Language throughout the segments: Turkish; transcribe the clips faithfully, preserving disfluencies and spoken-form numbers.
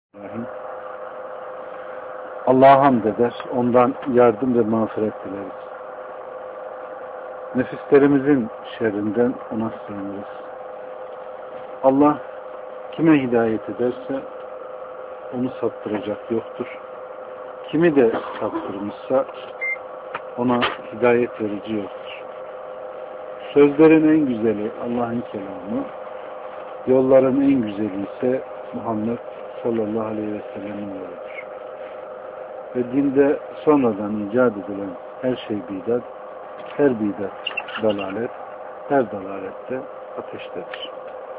Bismillahirrahmanirrahim. Allah'a hamd eder, ondan yardım ve mağfiret dileriz. Nefislerimizin şerrinden ona sığınırız. Allah kime hidayet ederse onu saptıracak yoktur. Kimi de saptırmışsa ona hidayet verici yoktur. Sözlerin en güzeli Allah'ın kelamı, yolların en güzeli ise Muhammed sallallahu aleyhi ve sellem'in yoludur. Ve dinde sonradan icat edilen her şey bidat, her bidat dalalet, her dalalette ateştedir.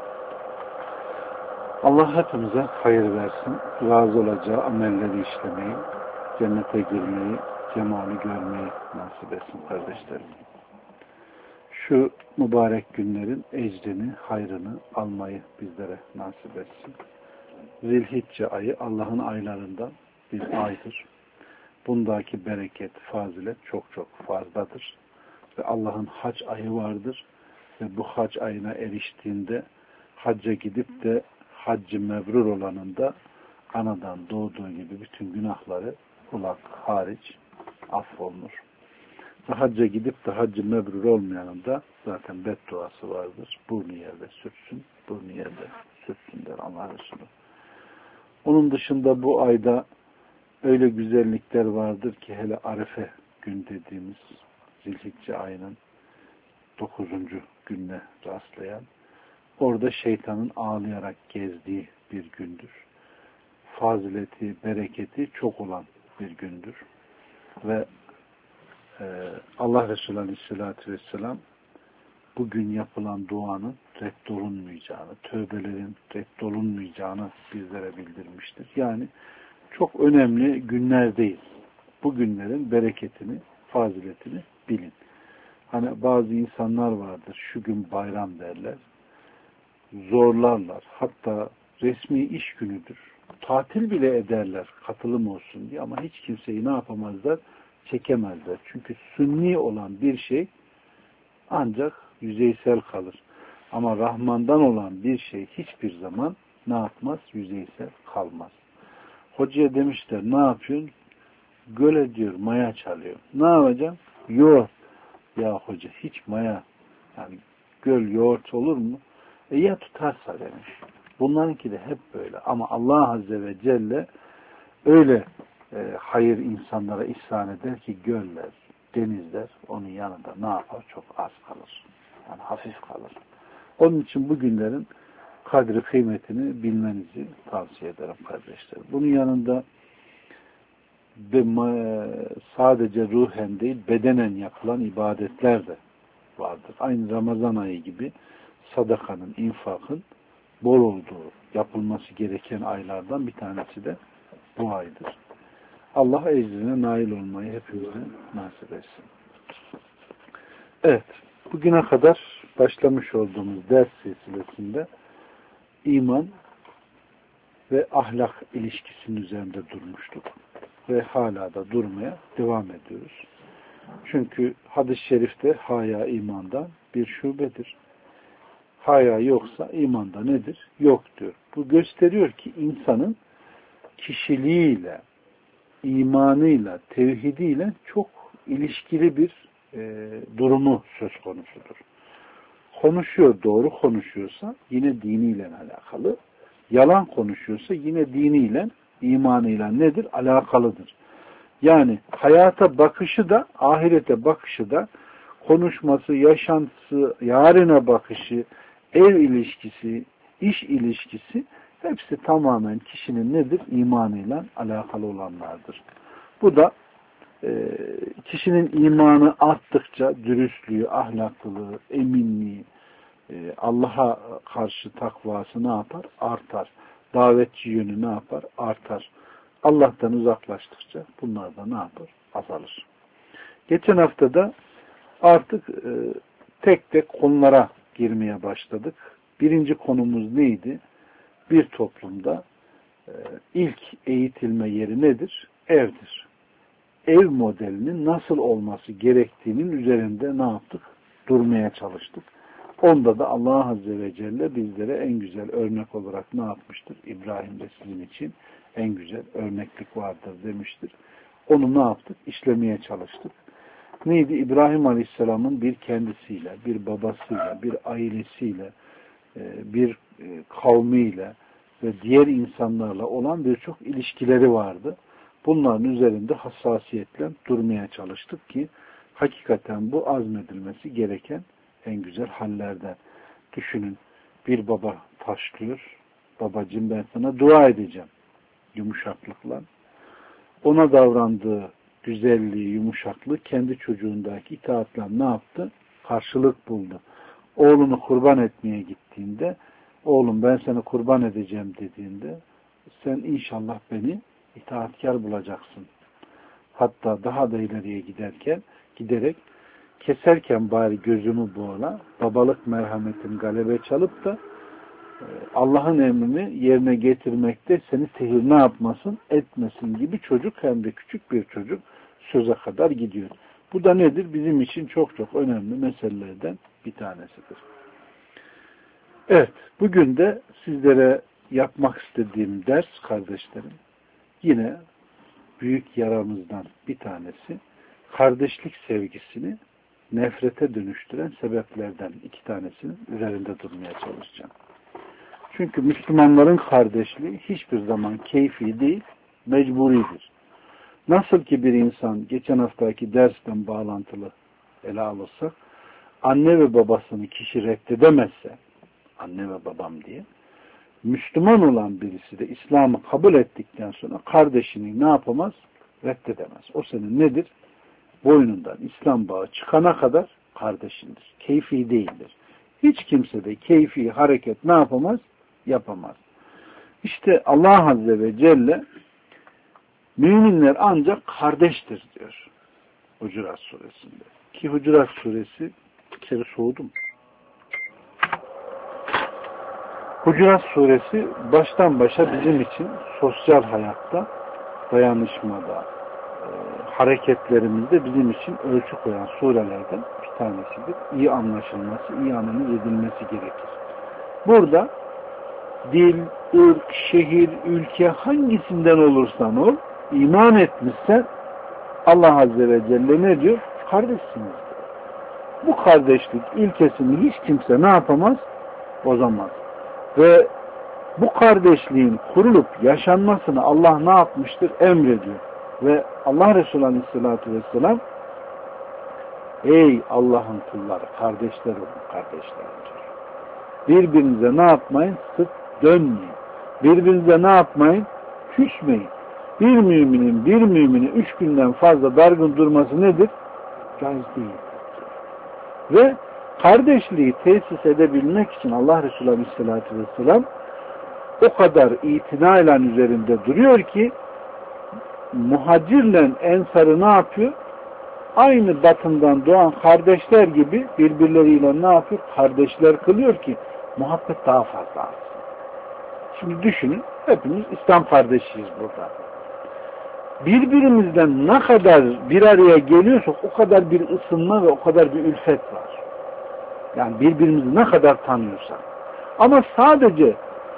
Allah hepimize hayır versin, razı olacağı amelleri işlemeyi, cennete girmeyi, cemali görmeyi nasip etsin kardeşlerim. Şu mübarek günlerin ecrini, hayrını almayı bizlere nasip etsin. Zilhicce ayı Allah'ın aylarından bir aydır. Bundaki bereket, fazilet çok çok fazladır. Ve Allah'ın hac ayı vardır. Ve bu hac ayına eriştiğinde hacca gidip de haccı mebrur olanın da anadan doğduğu gibi bütün günahları kulak hariç affolunur. Ve hacca gidip de haccı mebrur olmayanın da zaten bedduası vardır. Burnu yerde sürtsün, burnu yerde sürtsün der Allah Resulü. Onun dışında bu ayda öyle güzellikler vardır ki hele Arefe gün dediğimiz Zilhicce ayının dokuzuncu gününe rastlayan, orada şeytanın ağlayarak gezdiği bir gündür. Fazileti, bereketi çok olan bir gündür. Ve e, Allah Resulü Aleyhisselatü Vesselam bugün yapılan duanın reddolunmayacağını, tövbelerin reddolunmayacağını bizlere bildirmiştir. Yani çok önemli günlerdeyiz. Bu günlerin bereketini, faziletini bilin. Hani bazı insanlar vardır, şu gün bayram derler, zorlarlar. Hatta resmi iş günüdür. Tatil bile ederler, katılım olsun diye, ama hiç kimseyi ne yapamazlar? Çekemezler. Çünkü sünni olan bir şey ancak yüzeysel kalır. Ama Rahman'dan olan bir şey hiçbir zaman ne yapmaz? Yüzeysel kalmaz. Hocaya demişler, ne yapıyorsun? Göle diyor, maya çalıyor. Ne yapacağım? Yoğurt. Ya hoca, hiç maya, yani göl yoğurt olur mu? E ya tutarsa demiş. Bunlarınki de hep böyle. Ama Allah Azze ve Celle öyle e, hayır insanlara ihsan eder ki göller, denizler onun yanında ne yapar? Çok az kalır. Yani hafif kalır. Onun için bu günlerin kadri kıymetini bilmenizi tavsiye ederim kardeşler. Bunun yanında sadece ruhen değil, bedenen yapılan ibadetler de vardır. Aynı Ramazan ayı gibi sadakanın, infakın bol olduğu, yapılması gereken aylardan bir tanesi de bu aydır. Allah ecrine nail olmayı hepimize nasip etsin. Evet, bugüne kadar başlamış olduğumuz ders silsilesinde iman ve ahlak ilişkisinin üzerinde durmuştuk. Ve hala da durmaya devam ediyoruz. Çünkü hadis-i şerifte haya imandan bir şubedir. Haya yoksa imanda nedir? Yok diyor. Bu gösteriyor ki insanın kişiliğiyle, imanıyla, tevhidiyle çok ilişkili bir e, durumu söz konusudur. Konuşuyor, doğru konuşuyorsa yine diniyle alakalı. Yalan konuşuyorsa yine diniyle, imanıyla nedir? Alakalıdır. Yani hayata bakışı da, ahirete bakışı da, konuşması, yaşantısı, yarına bakışı, ev ilişkisi, iş ilişkisi hepsi tamamen kişinin nedir? İmanıyla alakalı olanlardır. Bu da e, kişinin imanı arttıkça dürüstlüğü, ahlaklılığı, eminliği, e, Allah'a karşı takvası ne yapar? Artar. Davetçi yönü ne yapar? Artar. Allah'tan uzaklaştıkça bunlar da ne yapar? Azalır. Geçen hafta da artık e, tek tek konulara girmeye başladık. Birinci konumuz neydi? Bir toplumda e, ilk eğitilme yeri nedir? Evdir. Ev modelinin nasıl olması gerektiğinin üzerinde ne yaptık? Durmaya çalıştık. Onda da Allah Azze ve Celle bizlere en güzel örnek olarak ne yapmıştır? İbrahim'de sizin için en güzel örneklik vardır demiştir. Onu ne yaptık? İşlemeye çalıştık. Neydi? İbrahim Aleyhisselam'ın bir kendisiyle, bir babasıyla, bir ailesiyle, bir kavmiyle ve diğer insanlarla olan birçok ilişkileri vardı. Bunların üzerinde hassasiyetle durmaya çalıştık ki hakikaten bu azmedilmesi gereken en güzel hallerden. Düşünün, bir baba taşlıyor. Babacığım ben sana dua edeceğim. Yumuşaklıkla. Ona davrandığı güzelliği, yumuşaklığı kendi çocuğundaki itaatla ne yaptı? Karşılık buldu. Oğlunu kurban etmeye gittiğinde, oğlum ben seni kurban edeceğim dediğinde, sen inşallah beni itaatkar bulacaksın. Hatta daha da ileriye giderken, giderek keserken bari gözümü boğla, babalık merhametin galebe çalıp da Allah'ın emrini yerine getirmekte seni tehir ne yapmasın, etmesin gibi çocuk, hem de küçük bir çocuk söze kadar gidiyor. Bu da nedir? Bizim için çok çok önemli meselelerden bir tanesidir. Evet, bugün de sizlere yapmak istediğim ders kardeşlerim, yine büyük yaramızdan bir tanesi, kardeşlik sevgisini nefrete dönüştüren sebeplerden iki tanesinin üzerinde durmaya çalışacağım. Çünkü Müslümanların kardeşliği hiçbir zaman keyfi değil, mecburidir. Nasıl ki bir insan, geçen haftaki dersten bağlantılı ele alırsak, anne ve babasını kişi reddedemezse, anne ve babam diye, Müslüman olan birisi de İslam'ı kabul ettikten sonra kardeşini ne yapamaz? Reddedemez. O senin nedir? Boynundan İslam bağı çıkana kadar kardeşindir. Keyfi değildir. Hiç kimse de keyfi hareket ne yapamaz? Yapamaz. İşte Allah Azze ve Celle müminler ancak kardeştir diyor Hucurat Suresinde. Ki Hucurat Suresi bir kere soğudum. Hucurat Suresi baştan başa bizim için sosyal hayatta, dayanışmada, e, hareketlerimizde bizim için ölçü koyan surelerden bir tanesidir. İyi anlaşılması, iyi analiz edilmesi gerekir. Burada dil, ırk, şehir, ülke hangisinden olursan ol, iman etmişsen Allah Azze ve Celle ne diyor? Kardeşsiniz diyor. Bu kardeşlik ilkesini hiç kimse ne yapamaz? Bozamaz. Ve bu kardeşliğin kurulup yaşanmasını Allah ne yapmıştır? Emrediyor. Ve Allah Resulü Aleyhisselatü Vesselam ey Allah'ın kulları, kardeşler olun, kardeşler diyor. Birbirinize ne yapmayın? Sık dönmeyin. Birbirinize ne yapmayın? Küsmeyin. Bir müminin bir mümini üç günden fazla dargın durması nedir? Caiz değil. Ve kardeşliği tesis edebilmek için Allah Resulü Aleyhisselatü Vesselam o kadar itinayla üzerinde duruyor ki muhacirle ensarı ne yapıyor? Aynı batından doğan kardeşler gibi birbirleriyle ne yapıyor? Kardeşler kılıyor ki muhabbet daha fazla artsın. Şimdi düşünün, hepimiz İslam kardeşiyiz burada. Birbirimizden ne kadar bir araya geliyorsak o kadar bir ısınma ve o kadar bir ülfet var. Yani birbirimizi ne kadar tanıyorsak. Ama sadece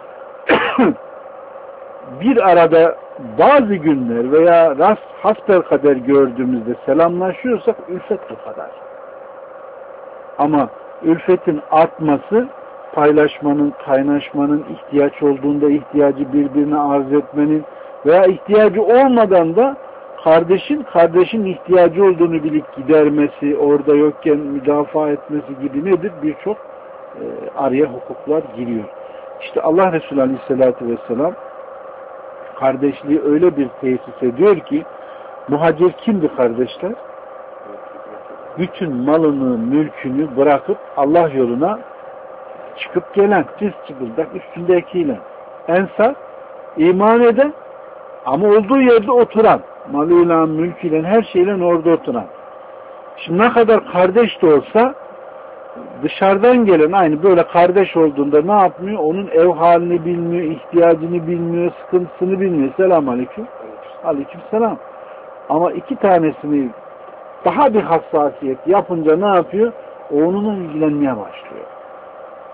bir arada bazı günler veya rast hasbelkader gördüğümüzde selamlaşıyorsak ülfet bu kadar. Ama ülfetin artması paylaşmanın, kaynaşmanın, ihtiyaç olduğunda ihtiyacı birbirine arz etmenin veya ihtiyacı olmadan da kardeşin, kardeşin ihtiyacı olduğunu bilip gidermesi, orada yokken müdafaa etmesi gibi nedir? Birçok e, araya hukuklar giriyor. İşte Allah Resulü Aleyhisselatü Vesselam kardeşliği öyle bir tesis ediyor ki muhacir kimdi kardeşler? Bütün malını, mülkünü bırakıp Allah yoluna çıkıp gelen, cız çıkıldak üstündekiyle. Ensar, iman eden ama olduğu yerde oturan, malıyla, mülküyle, her şeyle orada oturan. Şimdi ne kadar kardeş de olsa dışarıdan gelen aynı böyle kardeş olduğunda ne yapmıyor? Onun ev halini bilmiyor, ihtiyacını bilmiyor, sıkıntısını bilmiyor. Selamun aleyküm. Aleyküm selam. Ama iki tanesini daha bir hassasiyet yapınca ne yapıyor? O onunla ilgilenmeye başlıyor.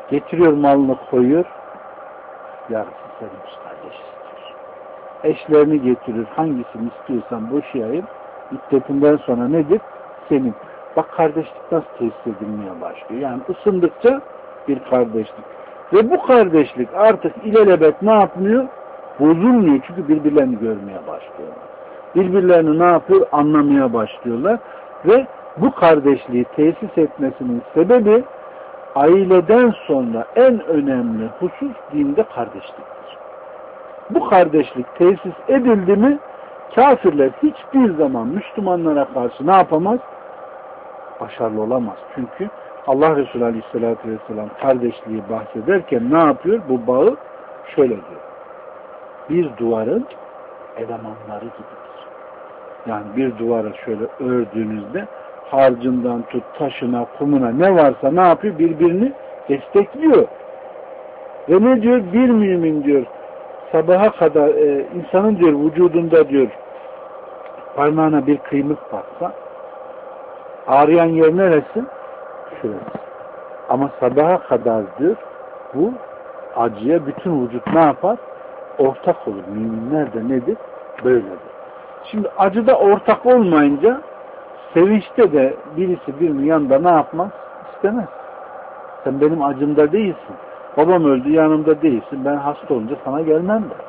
Getiriyor malını koyuyor. Yarısı seninmiş kardeş istiyor. Eşlerini getirir. Hangisini istiyorsan boşayayım. İddetinden sonra nedir? Senin. Bak kardeşlik nasıl tesis edilmeye başlıyor. Yani ısındıkça bir kardeşlik. Ve bu kardeşlik artık ilelebet ne yapmıyor? Bozulmuyor. Çünkü birbirlerini görmeye başlıyorlar. Birbirlerini ne yapıyor? Anlamaya başlıyorlar. Ve bu kardeşliği tesis etmesinin sebebi aileden sonra en önemli husus dinde kardeşliktir. Bu kardeşlik tesis edildi mi kafirler hiçbir zaman Müslümanlara karşı ne yapamaz? Başarılı olamaz. Çünkü Allah Resulü Aleyhisselatü Vesselam kardeşliği bahsederken ne yapıyor? Bu bağı şöyle diyor. Bir duvarın elemanları gibidir. Yani bir duvarı şöyle ördüğünüzde harcından tut, taşına, kumuna ne varsa ne yapıyor? Birbirini destekliyor. Ve ne diyor? Bir mümin diyor sabaha kadar e, insanın diyor vücudunda diyor parmağına bir kıymık baksa ağrıyan yer neresi? Şurası. Ama sabaha kadar diyor bu acıya bütün vücut ne yapar? Ortak olur. Müminler de nedir? Böyledir. Şimdi acıda ortak olmayınca sevinçte de birisi birinin yanında ne yapmaz? İstemez. Sen benim acımda değilsin. Babam öldü yanımda değilsin. Ben hasta olunca sana gelmem de.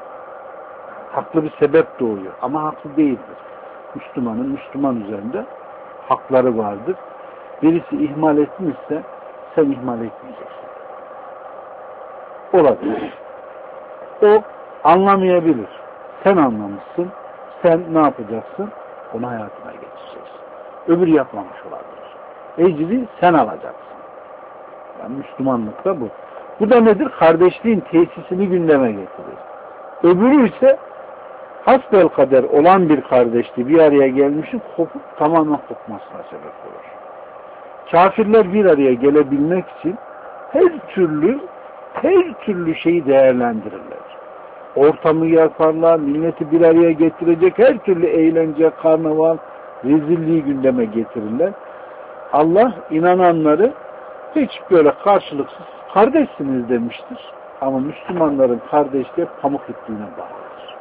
Haklı bir sebep doğuyor. Ama haklı değildir. Müslümanın Müslüman üzerinde hakları vardır. Birisi ihmal etmişse sen ihmal etmeyeceksin. Olabilir. O anlamayabilir. Sen anlamışsın. Sen ne yapacaksın? Onu hayatına geçireceksin. Öbürü yapmamış olabilir. Ecri sen alacaksın. Yani Müslümanlıkta bu. Bu da nedir? Kardeşliğin tesisini gündeme getirir. Öbürü ise hasbelkader olan bir kardeşliği bir araya gelmişin kopup tamamen kopmasına sebep olur. Kafirler bir araya gelebilmek için her türlü her türlü şeyi değerlendirirler. Ortamı yaparlar, milleti bir araya getirecek her türlü eğlence, karnaval, rezilliği gündeme getirirler. Allah inananları hiç böyle karşılıksız kardeşsiniz demiştir. Ama Müslümanların kardeşliği pamuk ipliğine bağlıdır.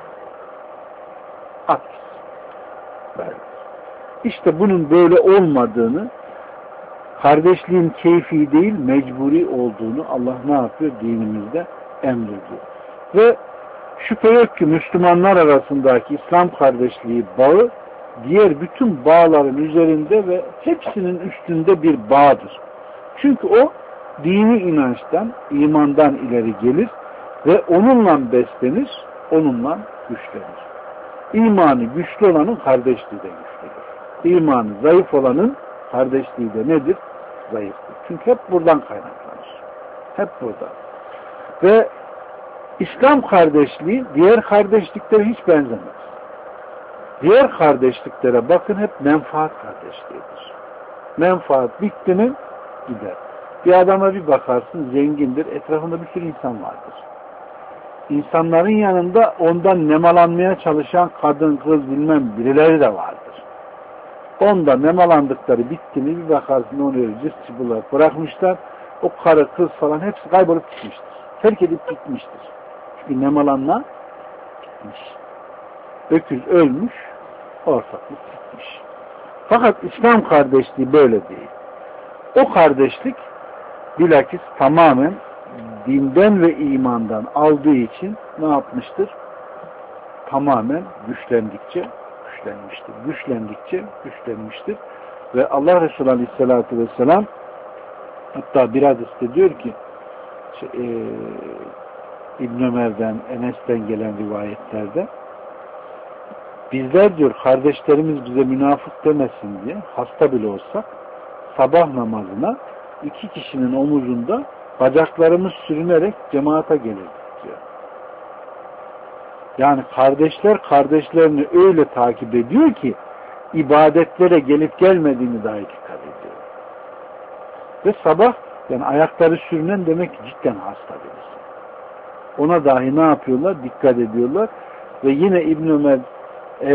Aks. Böyle. İşte bunun böyle olmadığını, kardeşliğin keyfi değil, mecburi olduğunu Allah ne yapıyor? Dinimizde emrediyor. Ve şüphe yok ki Müslümanlar arasındaki İslam kardeşliği bağı diğer bütün bağların üzerinde ve hepsinin üstünde bir bağdır. Çünkü o dini inançtan, imandan ileri gelir ve onunla beslenir, onunla güçlenir. İmanı güçlü olanın kardeşliği de güçlüdür. İmanı zayıf olanın kardeşliği de nedir? Zayıftır. Çünkü hep buradan kaynaklanır. Hep burada. Ve İslam kardeşliği diğer kardeşliklere hiç benzemez. Diğer kardeşliklere bakın hep menfaat kardeşliğidir. Menfaat bitti mi gider. Bir adama bir bakarsın zengindir, etrafında bir sürü insan vardır. İnsanların yanında ondan nemalanmaya çalışan kadın, kız bilmem birileri de vardır. Onda nemalandıkları bitti mi bir bakarsın onu öyle cıs bırakmışlar. O karı, kız falan hepsi kaybolup gitmiştir. Terk edip gitmiştir. Çünkü nemalanma gitmiş. Öküz ölmüş, ortaklık gitmiş. Fakat İslam kardeşliği böyle değil. O kardeşlik bilakis tamamen dinden ve imandan aldığı için ne yapmıştır? Tamamen güçlendikçe güçlenmiştir. Güçlendikçe güçlenmiştir. Ve Allah Resulü Aleyhisselatü Vesselam hatta bir hadiste diyor ki şey, e, İbn Ömer'den, Enes'ten gelen rivayetlerde bizler diyor kardeşlerimiz bize münafık demesin diye hasta bile olsak sabah namazına iki kişinin omuzunda bacaklarımız sürünerek cemaate gelirdik diyor. Yani kardeşler kardeşlerini öyle takip ediyor ki ibadetlere gelip gelmediğini dahi dikkat ediyor. Ve sabah yani ayakları sürünen demek ki cidden hasta birisi. Ona dahi ne yapıyorlar? Dikkat ediyorlar. Ve yine İbn Ömer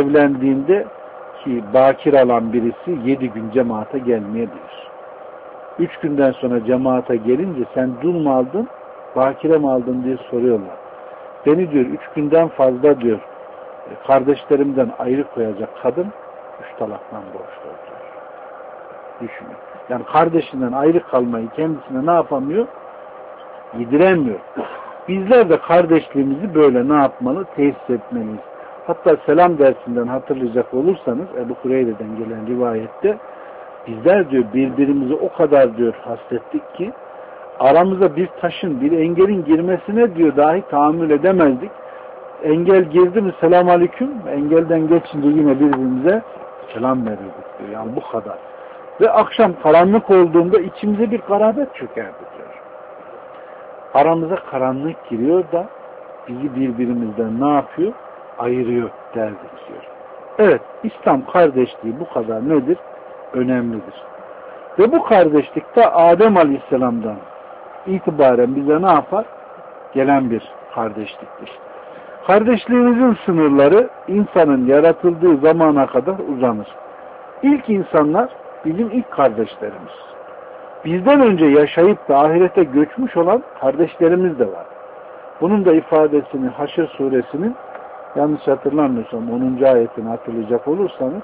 evlendiğinde ki bakir alan birisi yedi gün cemaate gelmeyebilir. Üç günden sonra cemaate gelince sen dul mu aldın, bakire mi aldın diye soruyorlar. Beni diyor üç günden fazla diyor kardeşlerimden ayrı koyacak kadın üç talaktan borçlu diyor. Düşünün. Yani kardeşinden ayrı kalmayı kendisine ne yapamıyor? Yediremiyor. Bizler de kardeşliğimizi böyle ne yapmalı? Tesis etmeliyiz. Hatta selam dersinden hatırlayacak olursanız Ebu Hureyre'den gelen rivayette bizler diyor birbirimizi o kadar diyor hasrettik ki aramıza bir taşın, bir engelin girmesine diyor dahi tahammül edemezdik. Engel girdi mi selam aleyküm, engelden geçince yine birbirimize selam verirdik diyor. Yani bu kadar. Ve akşam karanlık olduğunda içimize bir garabet çökerdi diyor. Aramıza karanlık giriyor da bizi birbirimizden ne yapıyor? Ayırıyor derdik diyor. Evet, İslam kardeşliği bu kadar nedir? Önemlidir. Ve bu kardeşlikte Adem Aleyhisselam'dan itibaren bize ne yapar? Gelen bir kardeşliktir. Kardeşliğimizin sınırları insanın yaratıldığı zamana kadar uzanır. İlk insanlar bizim ilk kardeşlerimiz. Bizden önce yaşayıp da ahirete göçmüş olan kardeşlerimiz de var. Bunun da ifadesini Haşr suresinin yanlış hatırlamıyorsam onuncu ayetini hatırlayacak olursanız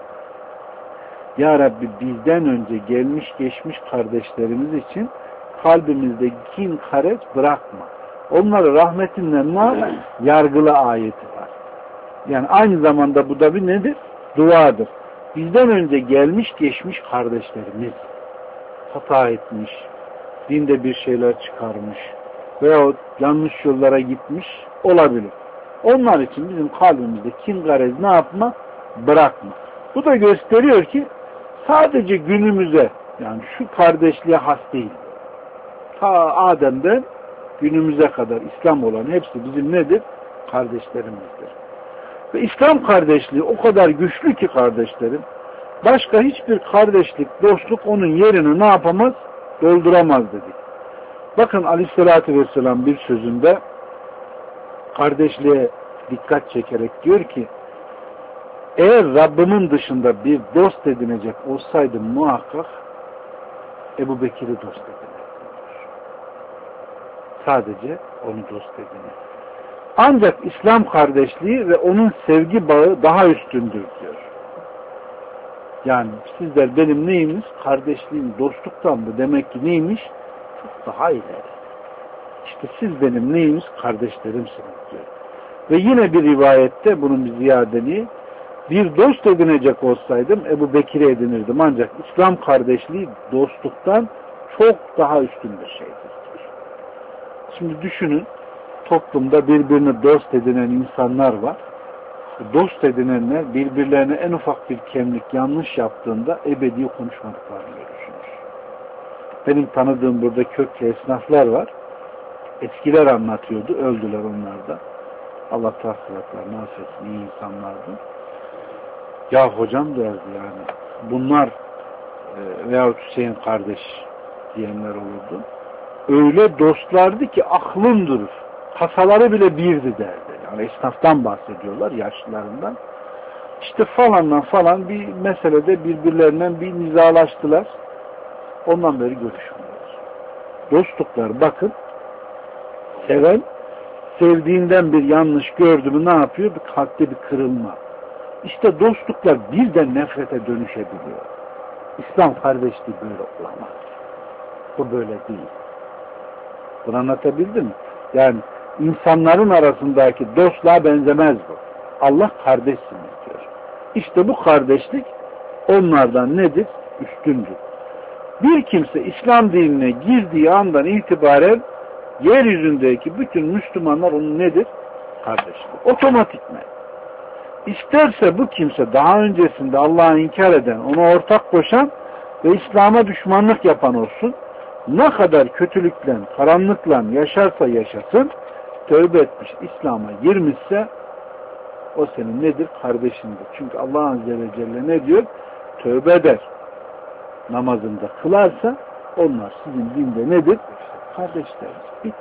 Ya Rabbi bizden önce gelmiş geçmiş kardeşlerimiz için kalbimizde kin karet bırakma. Onları rahmetinden ne yargıla ayeti var. Yani aynı zamanda bu da bir nedir? Duadır. Bizden önce gelmiş geçmiş kardeşlerimiz hata etmiş, dinde bir şeyler çıkarmış veyahut yanlış yollara gitmiş olabilir. Onlar için bizim kalbimizde kin garez ne yapma? Bırakma. Bu da gösteriyor ki sadece günümüze yani şu kardeşliğe has değil. Ta Adem'den günümüze kadar İslam olan hepsi bizim nedir? Kardeşlerimizdir. Ve İslam kardeşliği o kadar güçlü ki kardeşlerim, başka hiçbir kardeşlik, dostluk onun yerini ne yapamaz? Dolduramaz dedik. Bakın Aleyhisselatü Vesselam bir sözünde kardeşliğe dikkat çekerek diyor ki eğer Rabbimin dışında bir dost edinecek olsaydım muhakkak Ebu Bekir'i dost edinirdim. Sadece onu dost edinir. Ancak İslam kardeşliği ve onun sevgi bağı daha üstündür diyor. Yani sizler benim neyimiz? Kardeşliğim dostluktan mı? Demek ki neymiş? Çok daha ileri. İşte siz benim neyimiz? Kardeşlerimsiniz diyor. Ve yine bir rivayette bunun bir ziyadeliği bir dost edinecek olsaydım Ebu Bekir'i edinirdim. Ancak İslam kardeşliği dostluktan çok daha üstün bir şeydir. Şimdi düşünün toplumda birbirini dost edinen insanlar var. Dost edinenler birbirlerine en ufak bir kemlik yanlış yaptığında ebedi konuşmadıklarını görürsünüz. Benim tanıdığım burada köklü esnaflar var. Eskiler anlatıyordu. Öldüler onlar da. Allah tahsilatlarını affetsin. İyi insanlardı. Ya hocam derdi yani. Bunlar e, veyahut Hüseyin kardeş diyenler olurdu. Öyle dostlardı ki aklım durur. Kasaları bile birdi derdi. Yani esnaftan bahsediyorlar, yaşlılarından. İşte falanla falan bir meselede birbirlerinden bir nizalaştılar. Ondan beri görüşmüyorlar. Dostluklar bakın seven sevdiğinden bir yanlış gördü mü ne yapıyor? Bir kalpte bir kırılma. İşte dostluklar birden nefrete dönüşebiliyor. İslam kardeşliği böyle olamaz. Bu böyle değil. Bunu anlatabildim mi? Yani insanların arasındaki dostluğa benzemez bu. Allah kardeşsiniz diyor. İşte bu kardeşlik onlardan nedir? Üstündür. Bir kimse İslam dinine girdiği andan itibaren yeryüzündeki bütün Müslümanlar onun nedir? Kardeşlik. Otomatikmen. İsterse bu kimse daha öncesinde Allah'ı inkar eden, ona ortak koşan ve İslam'a düşmanlık yapan olsun, ne kadar kötülükle, karanlıkla yaşarsa yaşasın, tövbe etmiş, İslam'a girmişse o senin nedir? Kardeşindir. Çünkü Allah Azze ve Celle ne diyor? Tövbe eder. Namazında kılarsa onlar sizin dinde nedir? Kardeşleriniz. Bitti.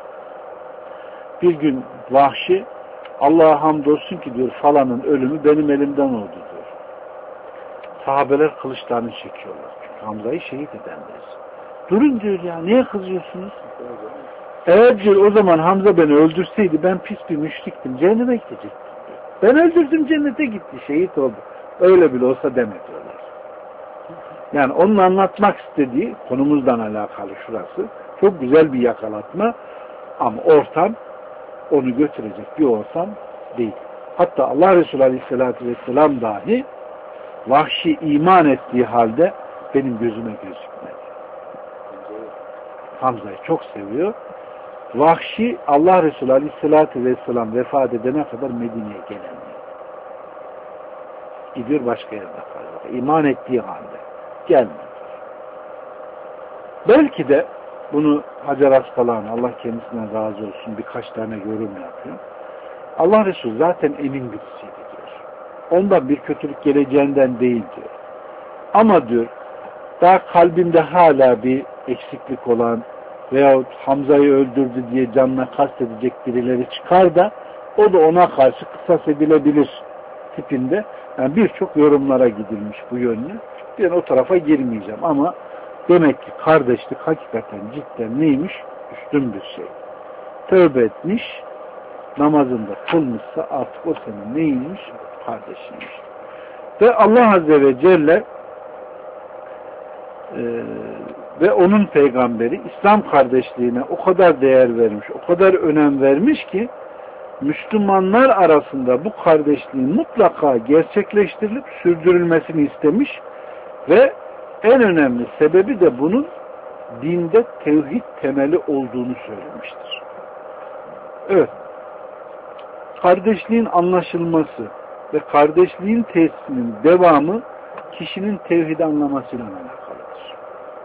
Bir gün Vahşi Allah'a hamdolsun ki diyor falanın ölümü benim elimden oldu diyor. Sahabeler kılıçlarını çekiyorlar. Çünkü Hamza'yı şehit edenler. Durun diyor ya, niye kızıyorsunuz? Eğer diyor o zaman Hamza beni öldürseydi ben pis bir müşriktim, cehenneme gidecektim diyor. Ben öldürdüm, cennete gitti, şehit oldu. Öyle bile olsa deme diyorlar. Yani onun anlatmak istediği konumuzdan alakalı şurası. Çok güzel bir yakalatma ama ortam onu götürecek bir ortam değil. Hatta Allah Resulü Aleyhisselatü Vesselam dahi Vahşi iman ettiği halde benim gözüme gözükmedi. Hamza'yı çok seviyor. Vahşi Allah Resulü Aleyhisselatü Vesselam vefat edene kadar Medine'ye gelemiyor. Gidiyor başka yerde kalıyor. İman ettiği halde gelmedi. Belki de bunu Hacer Askalani, Allah kendisinden razı olsun, birkaç tane yorum yapıyor. Allah Resulü zaten emin birisiydi diyor. Ondan bir kötülük geleceğinden değil diyor. Ama diyor daha kalbimde hala bir eksiklik olan veyahut Hamza'yı öldürdü diye canına kastedecek birileri çıkar da o da ona karşı kısas edilebilir tipinde. Yani birçok yorumlara gidilmiş bu yönlü. Ben o tarafa girmeyeceğim ama demek ki kardeşlik hakikaten cidden neymiş? Üstün bir şey. Tövbe etmiş, namazında kılmışsa artık o senin neymiş? Kardeşiymiş. Ve Allah Azze ve Celle e, ve onun peygamberi İslam kardeşliğine o kadar değer vermiş, o kadar önem vermiş ki Müslümanlar arasında bu kardeşliğin mutlaka gerçekleştirilip sürdürülmesini istemiş ve en önemli sebebi de bunun dinde tevhid temeli olduğunu söylemiştir. Evet. Kardeşliğin anlaşılması ve kardeşliğin tesisinin devamı kişinin tevhidi anlamasıyla alakalıdır.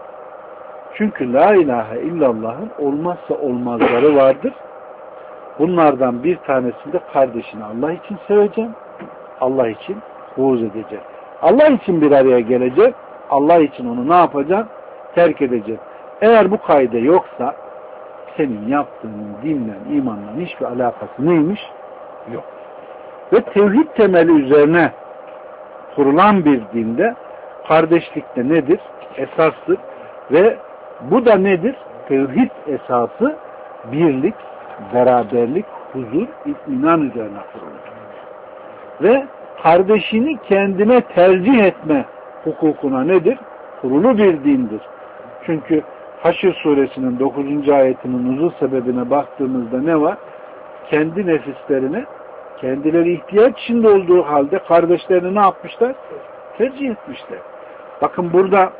Çünkü la ilahe illallah'ın olmazsa olmazları vardır. Bunlardan bir tanesinde kardeşini Allah için seveceksin, Allah için buğz edeceksin. Allah için bir araya gelecek, Allah için onu ne yapacaksın? Terk edeceksin. Eğer bu kaide yoksa senin yaptığının dinle, imanla hiçbir alakası neymiş? Yok. Ve tevhid temeli üzerine kurulan bir dinde kardeşlik de nedir? Esastır. Ve bu da nedir? Tevhid esası birlik, beraberlik, huzur, itminan üzerine kurulur. Ve kardeşini kendine tercih etme hukukuna nedir? Kurulu bir dindir. Çünkü Haşr suresinin dokuzuncu ayetinin nuzul sebebine baktığımızda ne var? Kendi nefislerine, kendileri ihtiyaç içinde olduğu halde kardeşlerini ne yapmışlar? Tercih etmişler. Bakın burada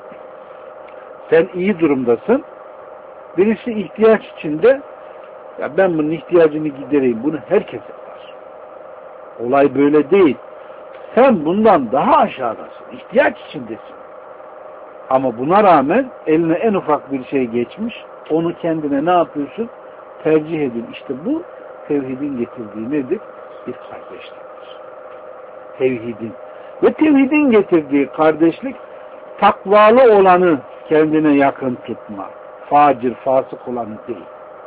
sen iyi durumdasın. Birisi ihtiyaç içinde, ya ben bunun ihtiyacını gidereyim. Bunu herkes yapar. Olay böyle değil. Sen bundan daha aşağıdasın. İhtiyaç içindesin. Ama buna rağmen eline en ufak bir şey geçmiş. Onu kendine ne yapıyorsun? Tercih edin. İşte bu tevhidin getirdiği nedir? Bir kardeşliktir. Tevhidin. Ve tevhidin getirdiği kardeşlik takvalı olanı kendine yakın tutma. Facir, fasık olanı değil.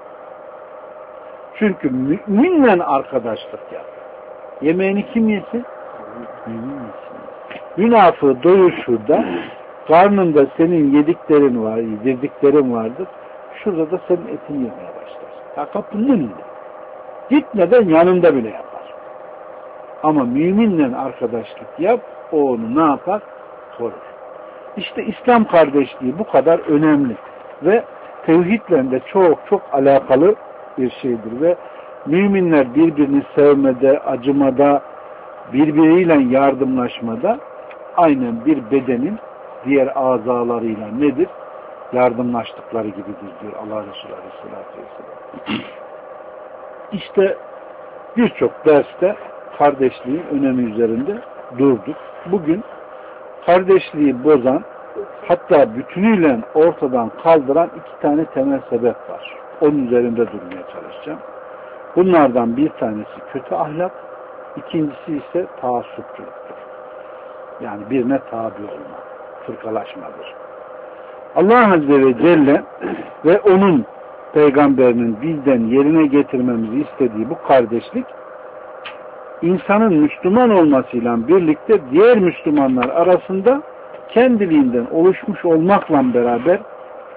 Çünkü müminle arkadaşlık yap. Yemeğini kim yesin? Mümin yesin. Münafığı doyur şurada. Karnında senin yediklerin var, yedirdiklerin vardır. Şurada da senin etini yemeye başlar. Ya kapının önünde. Gitmeden yanında bile yapar. Ama müminle arkadaşlık yap, o onu ne yapar? Korur. İşte İslam kardeşliği bu kadar önemli ve tevhidle de çok çok alakalı bir şeydir ve müminler birbirini sevmede, acımada, birbiriyle yardımlaşmada aynen bir bedenin diğer azalarıyla nedir? Yardımlaştıkları gibidir diyor Allah Resulü Aleyhisselatü Vesselam. İşte birçok derste kardeşliğin önemi üzerinde durduk. Bugün kardeşliği bozan, hatta bütünüyle ortadan kaldıran iki tane temel sebep var. Onun üzerinde durmaya çalışacağım. Bunlardan bir tanesi kötü ahlak, ikincisi ise taassupçuluktur. Yani birine tabi olma, fırkalaşmadır. Allah Azze ve Celle ve onun peygamberinin bizden yerine getirmemizi istediği bu kardeşlik, insanın Müslüman olmasıyla birlikte diğer Müslümanlar arasında kendiliğinden oluşmuş olmakla beraber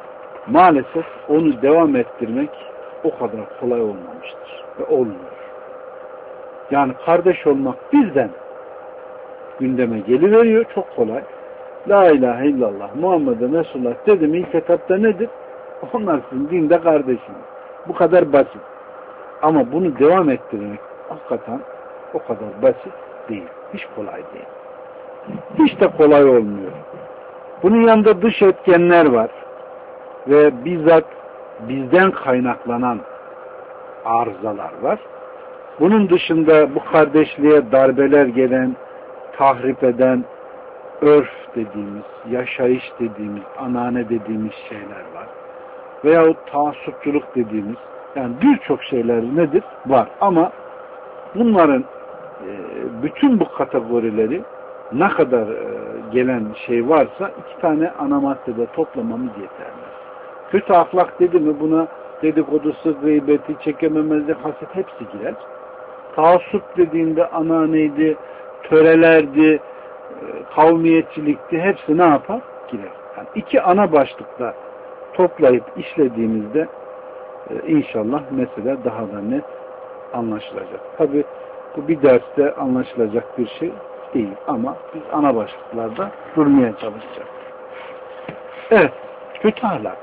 maalesef onu devam ettirmek o kadar kolay olmamıştır ve olmuyor. Yani kardeş olmak birden gündeme geliveriyor, çok kolay. La ilahe illallah Muhammed'e Resulullah dedi mi ilk etapta nedir? Onlar sizin dinde kardeşiniz. Bu kadar basit. Ama bunu devam ettirmek hakikaten o kadar basit değil. Hiç kolay değil. Hiç de kolay olmuyor. Bunun yanında dış etkenler var. Ve bizzat bizden kaynaklanan arızalar var. Bunun dışında bu kardeşliğe darbeler gelen, tahrip eden, örf dediğimiz, yaşayış dediğimiz, anane dediğimiz şeyler var. Veyahut taassupçuluk dediğimiz, yani birçok şeyler nedir? Var. Ama bunların bütün bu kategorileri ne kadar gelen şey varsa iki tane ana maddede toplamamız yeterli. Kötü ahlak dedi mi buna dedikodusu, gıybeti, çekememezlik, haset hepsi girer. Taassup dediğinde ananeydi, törelerdi, kavmiyetçilikti, hepsi ne yapar? Girer. Yani iki ana başlıkta toplayıp işlediğimizde inşallah mesele daha da net anlaşılacak. Tabi bu bir derste anlaşılacak bir şey değil ama biz ana başlıklarda durmaya çalışacağız. Evet, kötü ahlak.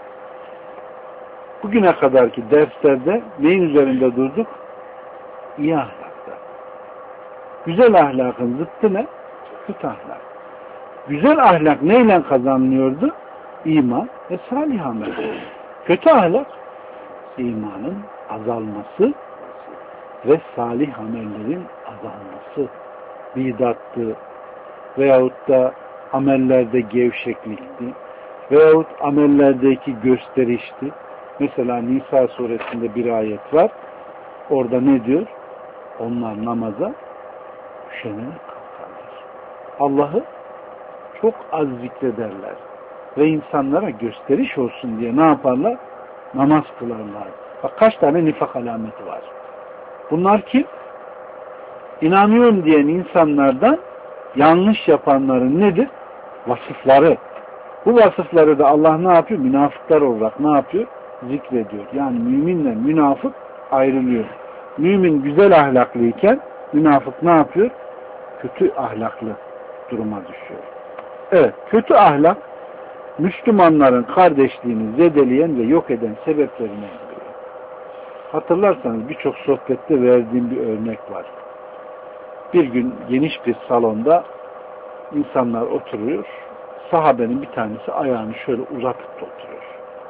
Bugüne kadarki derslerde neyin üzerinde durduk? İyi ahlakta. Güzel ahlakın zıttı ne? Kötü ahlak. Güzel ahlak neyle kazanılıyordu? İman ve salih amel. Kötü ahlak imanın azalması ve salih amellerin azalması. Bidattı veyahut da amellerde gevşeklikti veyahut amellerdeki gösterişti. Mesela Nisa suresinde bir ayet var. Orada ne diyor? Onlar namaza üşenerek kalkarlar. Allah'ı çok az zikrederler. Ve insanlara gösteriş olsun diye ne yaparlar? Namaz kılarlar. Bak kaç tane nifak alameti var. Bunlar kim? İnanıyorum diyen insanlardan yanlış yapanların nedir? Vasıfları. Bu vasıfları da Allah ne yapıyor? Münafıklar olarak ne yapıyor? Zikrediyor. Yani müminle münafık ayrılıyor. Mümin güzel ahlaklıyken münafık ne yapıyor? Kötü ahlaklı duruma düşüyor. Evet, kötü ahlak Müslümanların kardeşliğini zedeleyen ve yok eden sebeplerine giriyor. Hatırlarsanız birçok sohbette verdiğim bir örnek var. Bir gün geniş bir salonda insanlar oturuyor. Sahabenin bir tanesi ayağını şöyle uzatıp da oturuyor.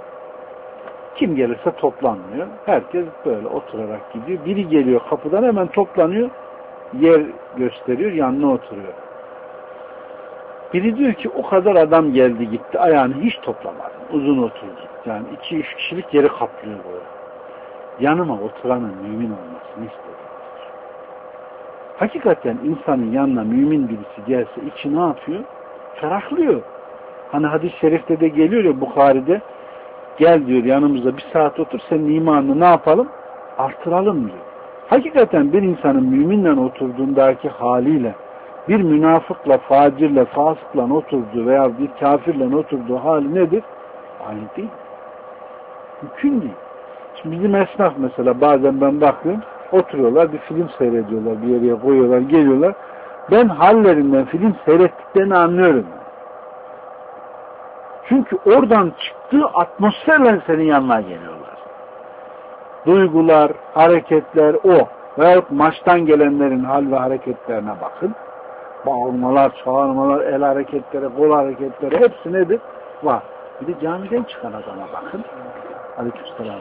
Kim gelirse toplanmıyor. Herkes böyle oturarak gidiyor. Biri geliyor kapıdan hemen toplanıyor. Yer gösteriyor, yanına oturuyor. Biri diyor ki o kadar adam geldi gitti. Ayağını hiç toplamadı. Uzun oturdu. Yani iki üç kişilik yeri kaplıyor böyle. Yanıma oturanın mümin olmasını istedim. Hakikaten insanın yanına mümin birisi gelse içi ne yapıyor? Ferahlıyor. Hani hadis-i şerifte de geliyor ya Bukhari'de, gel diyor yanımıza bir saat otur, senin imanını ne yapalım? Artıralım diyor. Hakikaten bir insanın müminle oturduğundaki haliyle bir münafıkla, facirle, fasıkla oturduğu veya bir kafirle oturduğu hali nedir? Aynı değil. Mümkün değil. Şimdi bizim esnaf mesela bazen ben bakıyorum, oturuyorlar, bir film seyrediyorlar, bir yere koyuyorlar, geliyorlar. Ben hallerinden film seyrettiklerini anlıyorum. Çünkü oradan çıktığı atmosferle senin yanına geliyorlar. Duygular, hareketler o. Veyahut maçtan gelenlerin hal ve hareketlerine bakın. Bağırmalar, çağırmalar, el hareketleri, kol hareketleri hepsi nedir? Var. Bir de camiden çıkan adama bakın. Aleykümselam.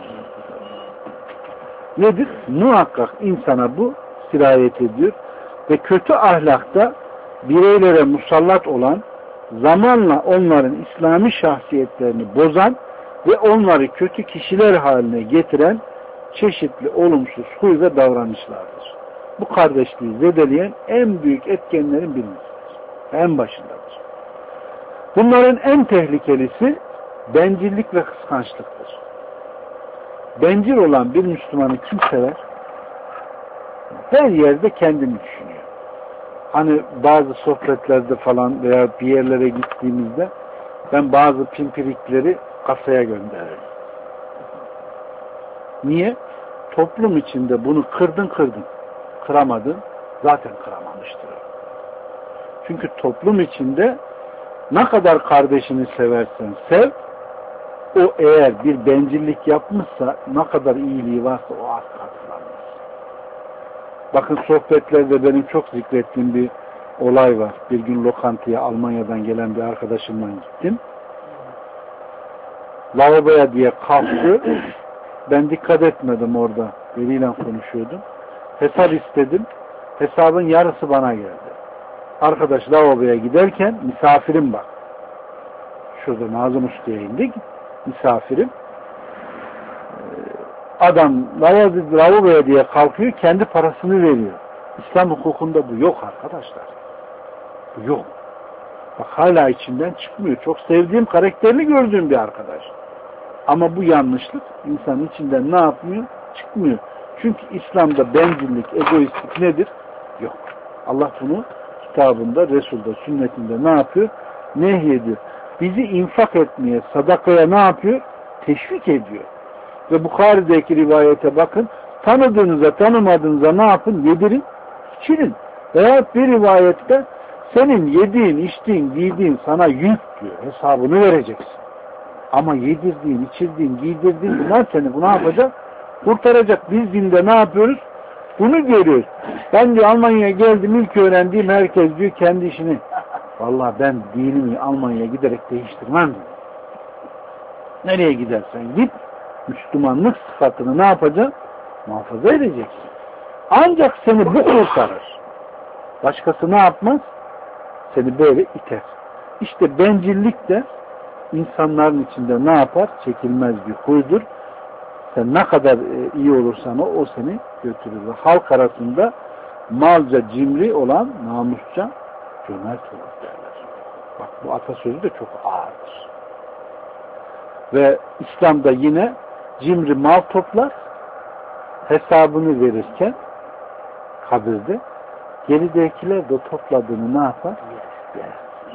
Nedir? Muhakkak insana bu sirayet ediyor. Ve kötü ahlakta bireylere musallat olan, zamanla onların İslami şahsiyetlerini bozan ve onları kötü kişiler haline getiren çeşitli olumsuz huy ve davranışlardır. Bu kardeşliği zedeleyen en büyük etkenlerin birincisidir. En başındadır. Bunların en tehlikelisi bencillik ve kıskançlıktır. Bencil olan bir Müslümanı kim sever? Her yerde kendini düşünüyor. Hani bazı sohbetlerde falan veya bir yerlere gittiğimizde ben bazı pimpirikleri kasaya gönderir. Niye? Toplum içinde bunu kırdın kırdın. Kıramadın. Zaten kıramamıştır. Çünkü toplum içinde ne kadar kardeşini seversen sev, o eğer bir bencillik yapmışsa, ne kadar iyiliği varsa o asla hatırlanmaz. Bakın sohbetlerde benim çok zikrettiğim bir olay var. Bir gün lokantaya Almanya'dan gelen bir arkadaşımla gittim. Lavaboya diye kalktı. Ben dikkat etmedim orada. Biriyle konuşuyordum. Hesap istedim. Hesabın yarısı bana geldi. Arkadaş lavaboya giderken misafirim bak. Şurada Nazım Usta'ya indik. Misafirim. Adam lavaboya diye kalkıyor. Kendi parasını veriyor. İslam hukukunda bu yok arkadaşlar. Bu yok. Bak hala içinden çıkmıyor. Çok sevdiğim, karakterli gördüğüm bir arkadaş. Ama bu yanlışlık insanın içinden ne yapmıyor? Çıkmıyor. Çünkü İslam'da bencillik, egoistlik nedir? Yok. Allah bunu kitabında, Resul'da, sünnetinde ne yapıyor? Nehyediyor. Bizi infak etmeye, sadakaya ne yapıyor? Teşvik ediyor. Ve Bukhari'deki rivayete bakın. Tanıdığınıza, tanımadığınıza ne yapın? Yedirin, içirin. Veyahut bir rivayette senin yediğin, içtiğin, giydiğin sana yük diyor. Hesabını vereceksin. Ama yedirdiğin, içirdiğin, giydirdiğin bunlar seni bu ne yapacak? Kurtaracak. Biz dinde ne yapıyoruz? Bunu görüyoruz. Ben diyor Almanya'ya geldim, ilk öğrendiğim herkes diyor kendi işini. Vallahi ben dinimi Almanya'ya giderek değiştirmem diyor. Nereye gidersen git, Müslümanlık sıfatını ne yapacaksın? Muhafaza edeceksin. Ancak seni bu kurtarır. Başkası ne yapmaz? Seni böyle iter. İşte bencillik de insanların içinde ne yapar? Çekilmez bir huydur. Sen ne kadar iyi olursan o, o seni götürür. Ve halk arasında malca cimri olan namusça cömert olur derler. Bak bu atasözü de çok ağırdır. Ve İslam'da yine cimri mal toplar, hesabını verirken kabirde geridekiler de topladığını ne yapar? Yer.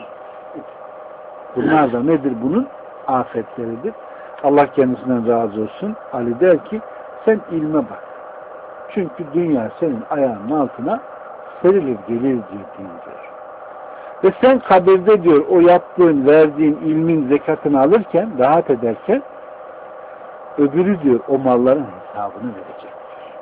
Bunlar da nedir bunun? Afetleridir. Allah kendisinden razı olsun. Ali der ki sen ilme bak. Çünkü dünya senin ayağının altına serilir gelir diyor din diyor. Ve sen kabirde diyor o yaptığın, verdiğin ilmin zekatını alırken, rahat ederken öbürü diyor o malların hesabını verecek.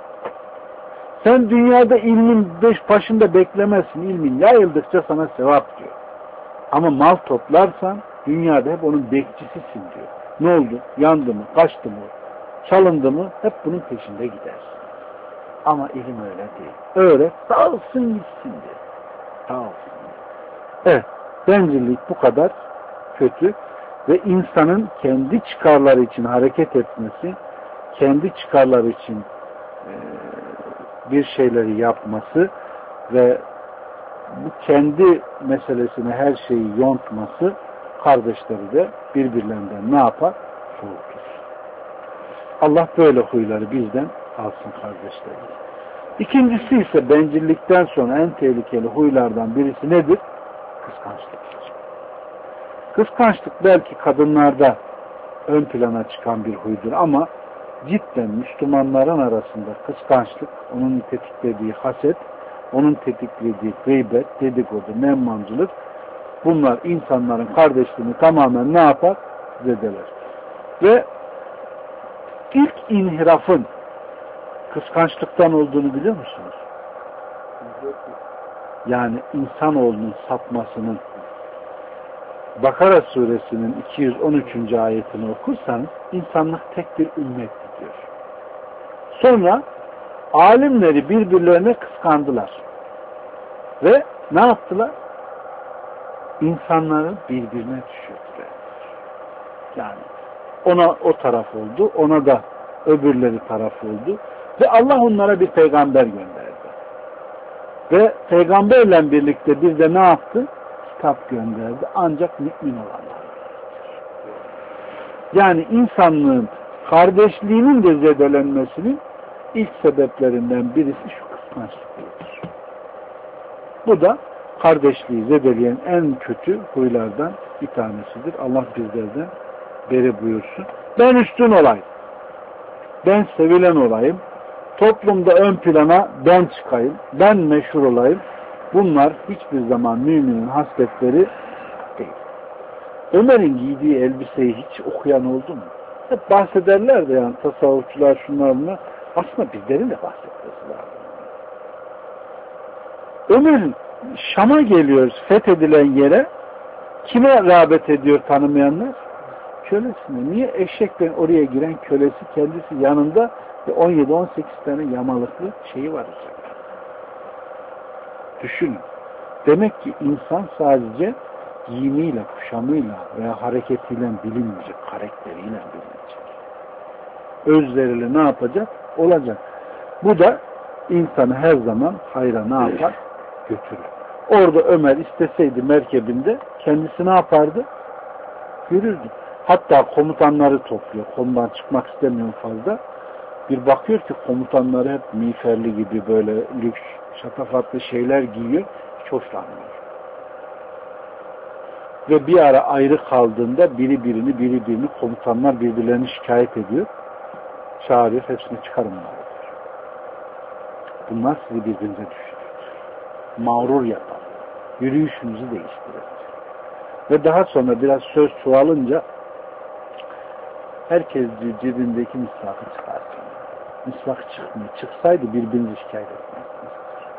Sen dünyada ilmin beş başında beklemezsin. İlmin yayıldıkça sana sevap diyor. Ama mal toplarsan dünyada hep onun bekçisisin diyor. Ne oldu? Yandı mı? Kaçtı mı? Çalındı mı? Hep bunun peşinde gidersin. Ama ilim öyle değil. Öğret, dağılsın gitsin diyor. Dağılsın. Evet, bencillik bu kadar kötü ve insanın kendi çıkarları için hareket etmesi, kendi çıkarları için e, bir şeyleri yapması ve bu kendi meselesine her şeyi yontması kardeşleri de birbirlerinden ne yapar? Soğutur. Allah böyle huyları bizden alsın kardeşlerim. İkincisi ise bencillikten sonra en tehlikeli huylardan birisi nedir? Kıskançlık. Kıskançlık belki kadınlarda ön plana çıkan bir huydur ama cidden Müslümanların arasında kıskançlık, onun tetiklediği haset, onun tetiklediği gıybet, dedikodu, nemmancılık, bunlar insanların kardeşliğini tamamen ne yapar? Zedeler. Ve ilk inhirafın kıskançlıktan olduğunu biliyor musunuz? Yani insanoğlunun sapmasının Bakara suresinin iki yüz on üçüncü ayetini okursanız insanlık tek bir ümmet diyor. Sonra alimleri birbirlerine kıskandılar. Ve ne yaptılar? İnsanları birbirine düşürdüler. Yani ona o taraf oldu, ona da öbürleri taraf oldu. Ve Allah onlara bir peygamber gönderdi. Ve peygamberle birlikte bir de ne yaptı? Kitap gönderdi. Ancak mümin olanlar. Yani insanlığın kardeşliğinin de zedelenmesinin ilk sebeplerinden birisi şu kıskançlıktır. Bu da kardeşliği zedeleyen en kötü huylardan bir tanesidir. Allah bizlerden beri buyursun. Ben üstün olayım. Ben sevilen olayım. Toplumda ön plana ben çıkayım. Ben meşhur olayım. Bunlar hiçbir zaman müminin hasletleri değil. Ömer'in giydiği elbiseyi hiç okuyan oldu mu? Hep bahsederler de yani tasavvufçular şunlar bunlar. Aslında bizlerin de bahsetmesi lazım. Ömer Şam'a geliyoruz fethedilen yere. Kime rağbet ediyor tanımayanlar? Kölesine. Niye? Eşekten oraya giren kölesi kendisi yanında ve on yedi on sekiz tane yamalıklı şeyi var. Düşünün. Demek ki insan sadece giyimiyle, kuşamıyla veya hareketiyle bilinmeyecek, karakteriyle bilinmeyecek. Özleriyle ne yapacak? Olacak. Bu da insanı her zaman hayra ne yapar? Götürür. Orada Ömer isteseydi merkebinde kendisi ne yapardı? Yürürdü. Hatta komutanları topluyor. Konudan çıkmak istemiyorum fazla. Bir bakıyor ki komutanları hep miğferli gibi böyle lüks, şatafatlı şeyler giyiyor. Hiç hoşlanmıyor. Ve bir ara ayrı kaldığında biri birini, biri birini komutanlar birbirlerini şikayet ediyor. Çağırıyor. Hepsini çıkarın. Bunlar sizi birbirinize düşürür. Mağrur yapar. Yürüyüşünüzü değiştirir. Ve daha sonra biraz söz çoğalınca herkes cebindeki misvakı çıkarsın. Misvak çıkmıyor. Çıksaydı birbirinizi şikayet etmezdiniz.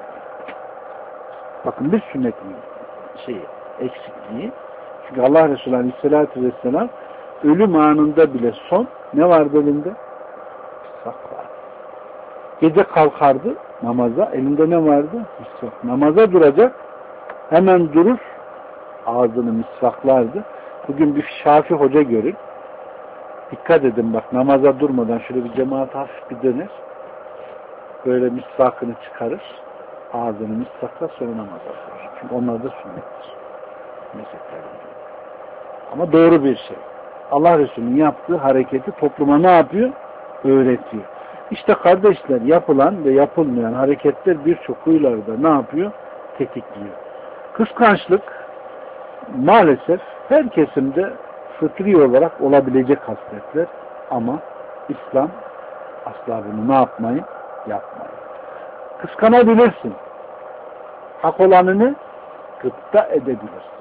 Bakın bir sünnetin şeyi, eksikliği. Çünkü Allah Resulü Aleyhisselatü Vesselam ölüm anında bile son ne vardı elinde? Misvak vardı. Gece kalkardı namaza. Elinde ne vardı? Misvak. Namaza duracak. Hemen durur. Ağzını misvaklardı. Bugün bir Şafi hoca görün. Dikkat edin bak namaza durmadan şöyle bir cemaat hafif bir döner. Böyle misvakını çıkarır. Ağzını misvaklar sonra namaza durur. Çünkü onlar da sünnettir. Mezheplerinde. Ama doğru bir şey. Allah Resulü'nün yaptığı hareketi topluma ne yapıyor? Öğretiyor. İşte kardeşler yapılan ve yapılmayan hareketler birçok huylarda ne yapıyor? Tetikliyor. Kıskançlık maalesef her kesimde fıtri olarak olabilecek hasletler ama İslam asla bunu ne yapmayın? Yapmayın. Kıskanabilirsin. Hak olanını gıpta edebilirsin.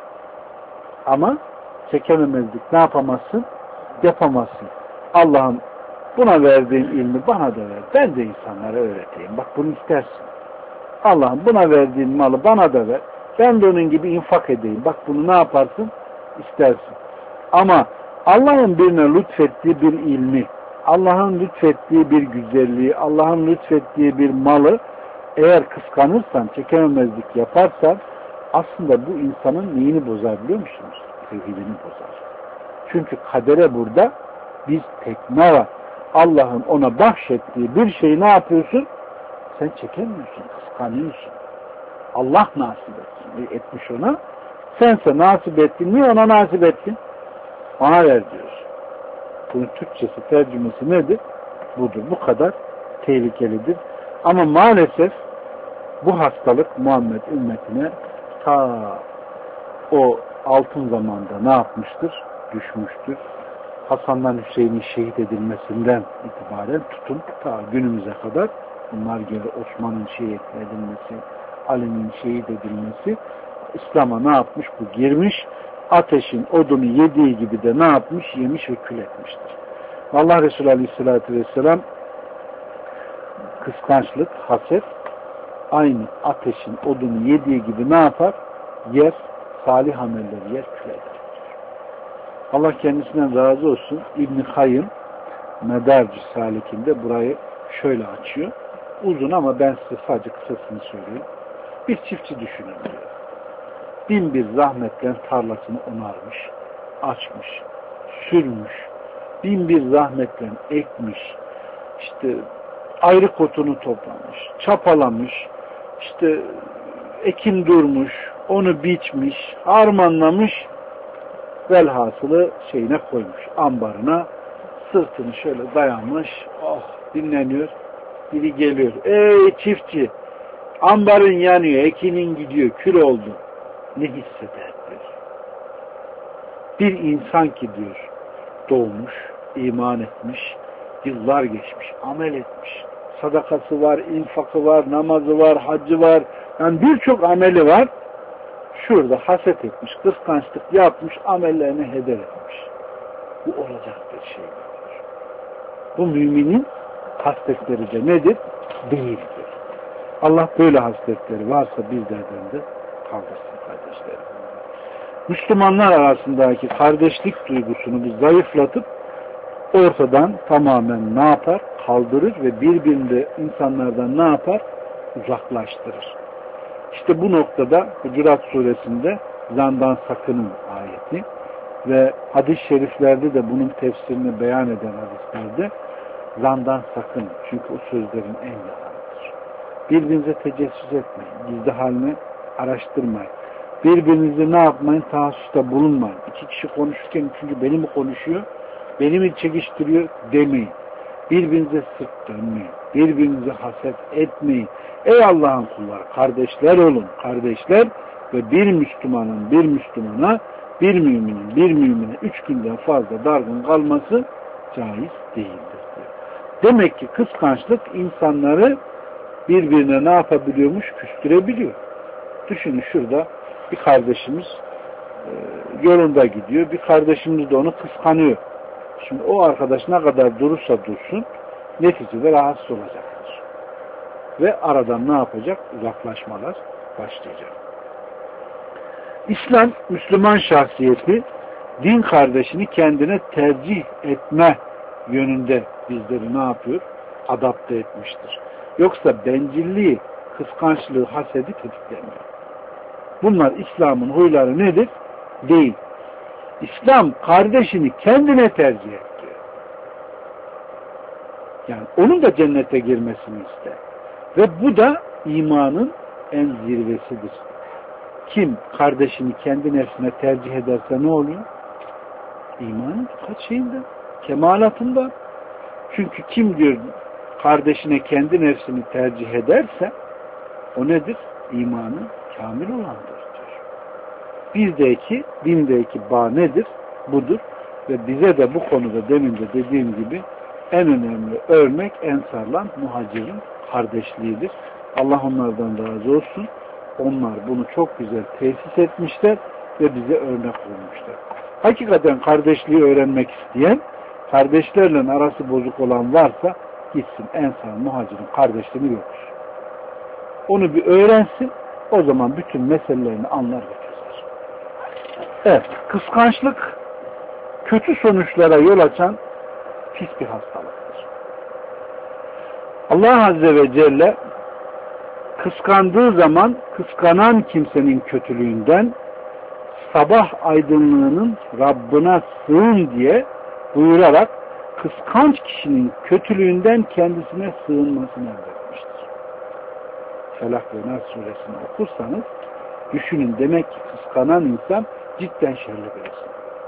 Ama çekememezlik ne yapamazsın? Yapamazsın. Allah'ın buna verdiğin ilmi bana da ver. Ben de insanlara öğreteyim. Bak bunu istersin. Allah'ın buna verdiğin malı bana da ver. Ben de onun gibi infak edeyim. Bak bunu ne yaparsın? İstersin. Ama Allah'ın birine lütfettiği bir ilmi, Allah'ın lütfettiği bir güzelliği, Allah'ın lütfettiği bir malı eğer kıskanırsan, çekememezlik yaparsan aslında bu insanın neyini bozar biliyor musunuz? Tevhidini bozar. Çünkü kadere burada biz tekne var. Allah'ın ona bahşettiği bir şeyi ne yapıyorsun? Sen çekemiyorsun, kıskanıyorsun. Allah nasip etsin, etmiş ona. Sense nasip ettin. Niye ona nasip ettin? Ona ver diyorsun. Bunun Türkçesi, tercümesi nedir? Budur. Bu kadar tehlikelidir. Ama maalesef bu hastalık Muhammed ümmetine ta o altın zamanda ne yapmıştır? Düşmüştür. Hasan'dan Hüseyin'in şehit edilmesinden itibaren tutun ta günümüze kadar bunlar göre Osman'ın şehit edilmesi, Ali'nin şehit edilmesi İslam'a ne yapmış? Bu girmiş. Ateşin odunu yediği gibi de ne yapmış? Yemiş ve kül etmiştir. Allah Resulü Aleyhisselatü Vesselam kıskançlık, haset aynı ateşin odunu yediği gibi ne yapar? Yer, salih amelleri yer, kül eder. Allah kendisinden razı olsun. İbn-i Kayyım Medarc-ı Salik'inde burayı şöyle açıyor. Uzun ama ben size sadece kısasını söyleyeyim. Bir çiftçi düşünün diyor. Bin bir zahmetle tarlasını onarmış, açmış, sürmüş, bin bir zahmetle ekmiş, işte ayrık otunu toplamış, çapalamış, işte ekin durmuş, onu biçmiş, harmanlamış, velhasılı şeyine koymuş, ambarına, sırtını şöyle dayanmış, oh dinleniyor, biri geliyor, ey çiftçi, ambarın yanıyor, ekinin gidiyor, kül oldu. Ne hisseder diyor. Bir insan ki diyor, doğmuş, iman etmiş, yıllar geçmiş, amel etmiş. Sadakası var, infakı var, namazı var, haccı var. Yani birçok ameli var. Şurada haset etmiş, kıskançlık yapmış, amellerini heder etmiş. Bu olacak bir şey değildir. Bu müminin hasletleri de nedir? Değildir. Allah böyle hasletleri varsa bizlerden de kaldırsın kardeşlerim. Müslümanlar arasındaki kardeşlik duygusunu biz zayıflatıp ortadan tamamen ne yapar? Kaldırır ve birbirinde insanlardan ne yapar? Uzaklaştırır. İşte bu noktada Hucurat suresinde zandan sakının ayeti ve hadis-i şeriflerde de bunun tefsirini beyan eden hadislerde zandan sakın. Çünkü o sözlerin en yalanıdır. Birbirinize tecessüs etmeyin. Gizli halini araştırmayın. Birbirinizi ne yapmayın? Tahassusta bulunmayın. İki kişi konuşurken çünkü beni mi konuşuyor? Beni mi çekiştiriyor? Demeyin. Birbirinize sırt dönmeyin. Birbirinize haset etmeyin. Ey Allah'ın kulları, kardeşler olun, kardeşler ve bir Müslümanın bir Müslümana, bir müminin bir mümine üç günden fazla dargın kalması caiz değildir diyor. Demek ki kıskançlık insanları birbirine ne yapabiliyormuş? Küstürebiliyor. Düşünün şurada bir kardeşimiz e, yolunda gidiyor. Bir kardeşimiz de onu kıskanıyor. Şimdi o arkadaş ne kadar durursa dursun neticede rahatsız olacaktır. Ve aradan ne yapacak? Uzaklaşmalar başlayacak. İslam, Müslüman şahsiyeti din kardeşini kendine tercih etme yönünde bizleri ne yapıyor? Adapte etmiştir. Yoksa bencilliği, kıskançlığı, hasedi tetiklemiyor. Bunlar İslam'ın huyları nedir? Değil. İslam kardeşini kendine tercih ediyor. Yani onun da cennete girmesini ister. Ve bu da imanın en zirvesidir. Kim kardeşini kendi nefsine tercih ederse ne oluyor? İmanın kaç şeyinde? Kemalatında. Çünkü kim diyor kardeşine kendi nefsini tercih ederse o nedir? İmanın kamil olandır diyor. Bizdeki, dindeki bağ nedir? Budur. Ve bize de bu konuda demin de dediğim gibi en önemli örnek Ensar'la Muhacir'in kardeşliğidir. Allah onlardan razı olsun. Onlar bunu çok güzel tesis etmişler ve bize örnek olmuşlar. Hakikaten kardeşliği öğrenmek isteyen, kardeşlerle arası bozuk olan varsa gitsin Ensar Muhacir'in kardeşliğini yoktur. Onu bir öğrensin, o zaman bütün meselelerini anlar ve çözer. Evet, kıskançlık kötü sonuçlara yol açan pis bir hastalıktır. Allah Azze ve Celle kıskandığı zaman kıskanan kimsenin kötülüğünden sabah aydınlığının Rabbına sığın diye buyurarak kıskanç kişinin kötülüğünden kendisine sığınmasını emretmiştir. Felak ve Nas suresini okursanız düşünün, demek ki kıskanan insan cidden şerli birisi.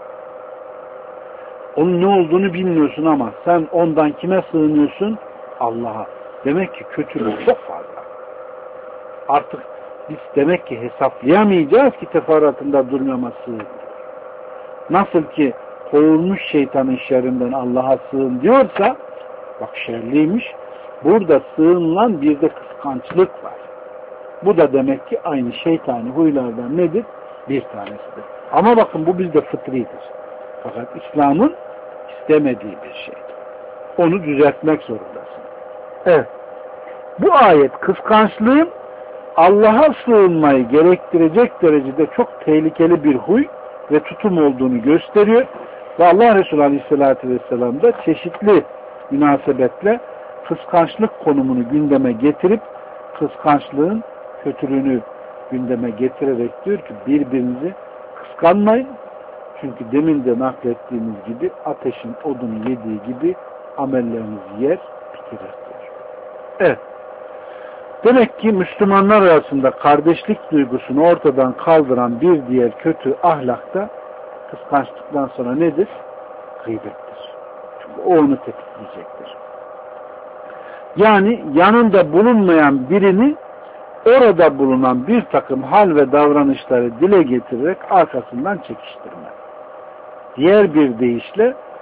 Onun ne olduğunu bilmiyorsun ama sen ondan kime sığınıyorsun? Allah'a. Demek ki kötülük çok fazla. Artık biz demek ki hesaplayamayacağız ki teferruatında durmama sığın. Nasıl ki kovulmuş şeytanın şerrinden Allah'a sığın diyorsa, bak şerliymiş, burada sığınılan bir de kıskançlık var. Bu da demek ki aynı şeytani huylardan nedir? Bir tanesidir. Ama bakın bu bizde fıtridir. Fakat İslam'ın istemediği bir şey. Onu düzeltmek zorundasın. Evet. Bu ayet kıskançlığın Allah'a sığınmayı gerektirecek derecede çok tehlikeli bir huy ve tutum olduğunu gösteriyor. Ve Allah Resulü Aleyhisselatü Vesselam da çeşitli münasebetle kıskançlık konumunu gündeme getirip kıskançlığın kötülüğünü gündeme getirerek diyor ki birbirinizi kıskanmayın. Çünkü demin de naklettiğimiz gibi ateşin odunu yediği gibi amellerinizi yer bitirir diyor. Evet. Demek ki Müslümanlar arasında kardeşlik duygusunu ortadan kaldıran bir diğer kötü ahlak da kıskançlıktan sonra nedir? Gıybettir. Çünkü o onu tetikleyecektir. Yani yanında bulunmayan birini orada bulunan bir takım hal ve davranışları dile getirerek arkasından çekiştirme. Diğer bir deyişle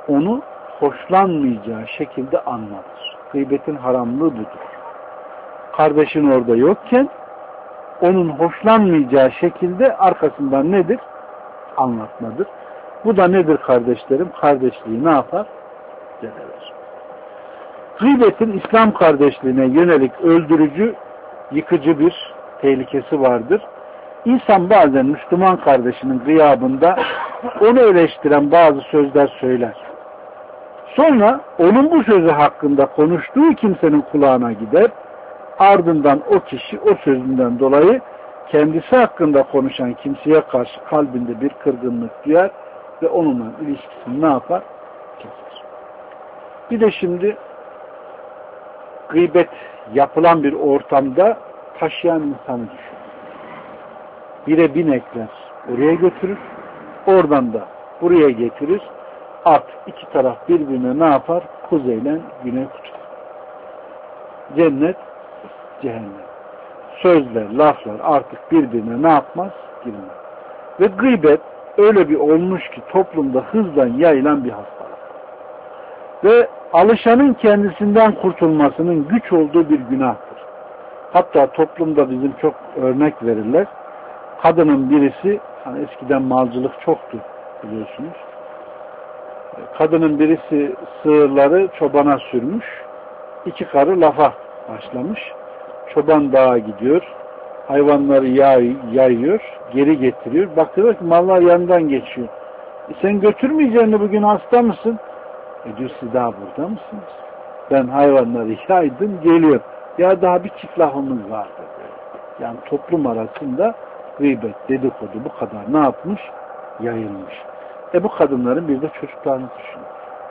onu hoşlanmayacağı şekilde anlatır. Gıybetin haramlığı budur. Kardeşin orada yokken onun hoşlanmayacağı şekilde arkasından nedir? Anlatmadır. Bu da nedir kardeşlerim? Kardeşliği ne yapar? Zedeler. Gıybetin İslam kardeşliğine yönelik öldürücü, yıkıcı bir tehlikesi vardır. İnsan bazen Müslüman kardeşinin gıyabında onu eleştiren bazı sözler söyler. Sonra onun bu sözü hakkında konuştuğu kimsenin kulağına gider. Ardından o kişi o sözünden dolayı kendisi hakkında konuşan kimseye karşı kalbinde bir kırgınlık duyar ve onunla ilişkisini ne yapar? Keser. Bir de şimdi gıybet yapılan bir ortamda taşıyan insanı düşün. Bire binekler oraya götürür, oradan da buraya getirir. At iki taraf birbirine ne yapar? Kuzeyle güney kutbu. Cennet, cehennem. Sözler, laflar artık birbirine ne yapmaz? Girmez. Ve gıybet öyle bir olmuş ki toplumda hızla yayılan bir hastalık. Ve alışanın kendisinden kurtulmasının güç olduğu bir günahtır. Hatta toplumda bizim çok örnek verirler. Kadının birisi, hani eskiden malcılık çoktu biliyorsunuz. Kadının birisi sığırları çobana sürmüş. İki karı lafa başlamış. Çoban dağa gidiyor. Hayvanları yay, yayıyor. Geri getiriyor. Bakıyor ki mallar yanından geçiyor. E sen götürmeyeceksin, bugün hasta mısın? E diyor, siz daha burada mısınız? Ben hayvanları yaydım, geliyor. Ya daha bir çift lafımız vardı. Yani toplum arasında gıybet, dedikodu bu kadar ne yapmış? Yayılmış. E bu kadınların bir de çocuklarını düşünün.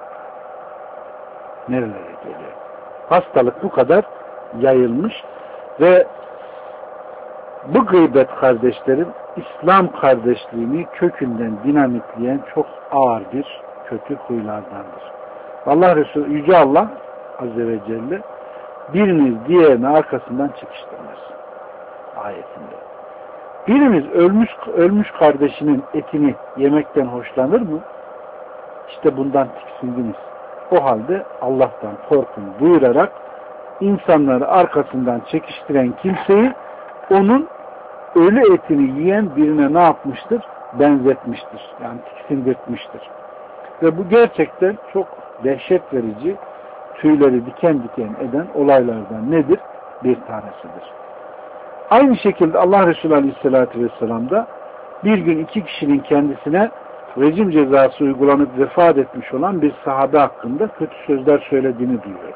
Nerelere geliyor? Hastalık bu kadar yayılmış ve bu gıybet kardeşlerin İslam kardeşliğini kökünden dinamitleyen çok ağır bir kötü huylardandır. Allah Resulü Yüce Allah Azze ve Celle biriniz diğerini arkasından çekiştirmez ayetinde. Birimiz ölmüş ölmüş kardeşinin etini yemekten hoşlanır mı? İşte bundan tiksindiniz. O halde Allah'tan korkun buyurarak insanları arkasından çekiştiren kimseyi onun ölü etini yiyen birine ne yapmıştır? Benzetmiştir. Yani tiksindirtmiştir. Ve bu gerçekten çok dehşet verici, tüyleri diken diken eden olaylardan nedir? Bir tanesidir. Aynı şekilde Allah Resulü Aleyhisselatü Vesselam da bir gün iki kişinin kendisine rejim cezası uygulanıp vefat etmiş olan bir sahabe hakkında kötü sözler söylediğini duyuyor.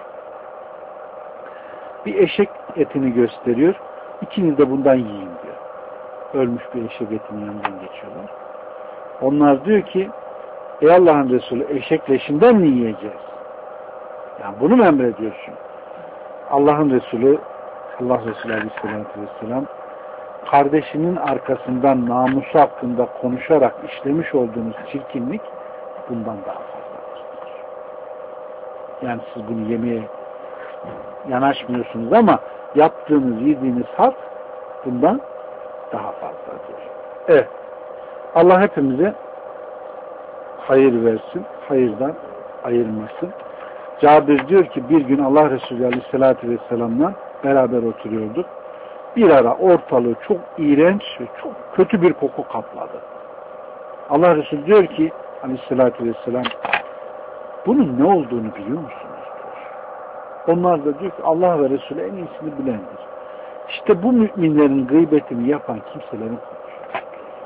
Bir eşek etini gösteriyor. İkiniz de bundan yiyin diyor. Ölmüş bir eşek etinin yanından geçiyorlar. Onlar diyor ki, ey Allah'ın Resulü, eşek leşinden mi yiyeceğiz? Yani bunu mu emrediyorsun? Allah'ın Resulü Allah Resulü Aleyhisselatü Vesselam kardeşinin arkasından namusu hakkında konuşarak işlemiş olduğunuz çirkinlik bundan daha fazladır. Yani siz bunu yemeye yanaşmıyorsunuz ama yaptığınız, yediğiniz halt bundan daha fazladır. Evet. Allah hepimize hayır versin, hayırdan ayırmasın. Cabir diyor ki bir gün Allah Resulü Aleyhisselatü Vesselam'la beraber oturuyorduk. Bir ara ortalığı çok iğrenç ve çok kötü bir koku kapladı. Allah Resulü diyor ki Aleyhisselatü Vesselam, bunun ne olduğunu biliyor musunuz? Diyor. Onlar da diyor ki Allah ve Resulü en iyisini bilendir. İşte bu müminlerin gıybetini yapan kimselerin konuşuyor.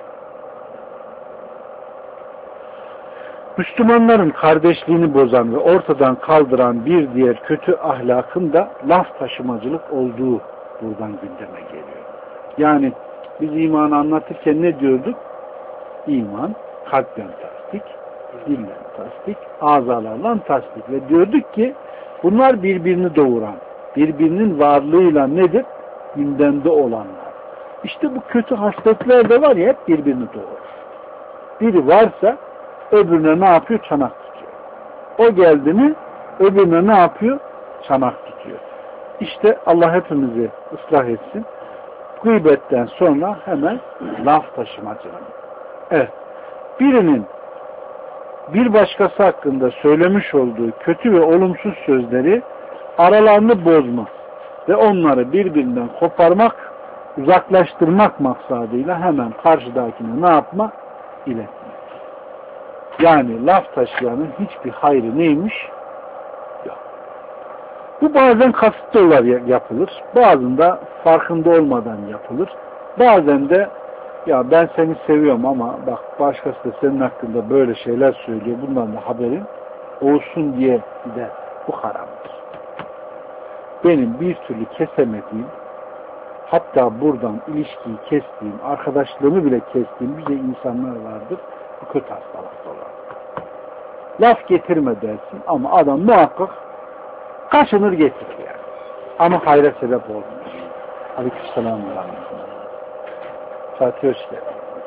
Müslümanların kardeşliğini bozan ve ortadan kaldıran bir diğer kötü ahlakın da laf taşımacılık olduğu buradan gündeme geliyor. Yani biz imanı anlatırken ne diyorduk? İman kalpten tasdik, dilden tasdik, azalarla tasdik ve diyorduk ki bunlar birbirini doğuran, birbirinin varlığıyla nedir? Gündemde olanlar. İşte bu kötü hasletler de var ya, hep birbirini doğurur. Biri varsa öbürüne ne yapıyor? Çanak tutuyor. O geldi mi öbürüne ne yapıyor? Çanak tutuyor. İşte Allah hepimizi ıslah etsin. Gıybetten sonra hemen laf taşımacılığı. Evet. Birinin bir başkası hakkında söylemiş olduğu kötü ve olumsuz sözleri aralarını bozmak ve onları birbirinden koparmak, uzaklaştırmak maksadıyla hemen karşıdakine ne yapma? İletmek. Yani laf taşıyanın hiçbir hayrı neymiş? Yok. Bu bazen kasıtlı olarak yapılır. Bazında farkında olmadan yapılır. Bazen de ya ben seni seviyorum ama bak başkası da senin hakkında böyle şeyler söylüyor. Bundan da haberin olsun diye de bu haramdır. Benim bir türlü kesemediğim, hatta buradan ilişkiyi kestiğim, arkadaşlığımı bile kestiğim bize insanlar vardır. Bu kötü hastalıkta olan. Laf getirme dersin ama adam muhakkak kaşınır getirir yani. Ama hayra sebep olmuyor. Aleykümselam ve rahmetullah. Fatih hoş geldin.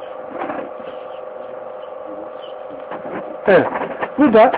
Evet. Bu da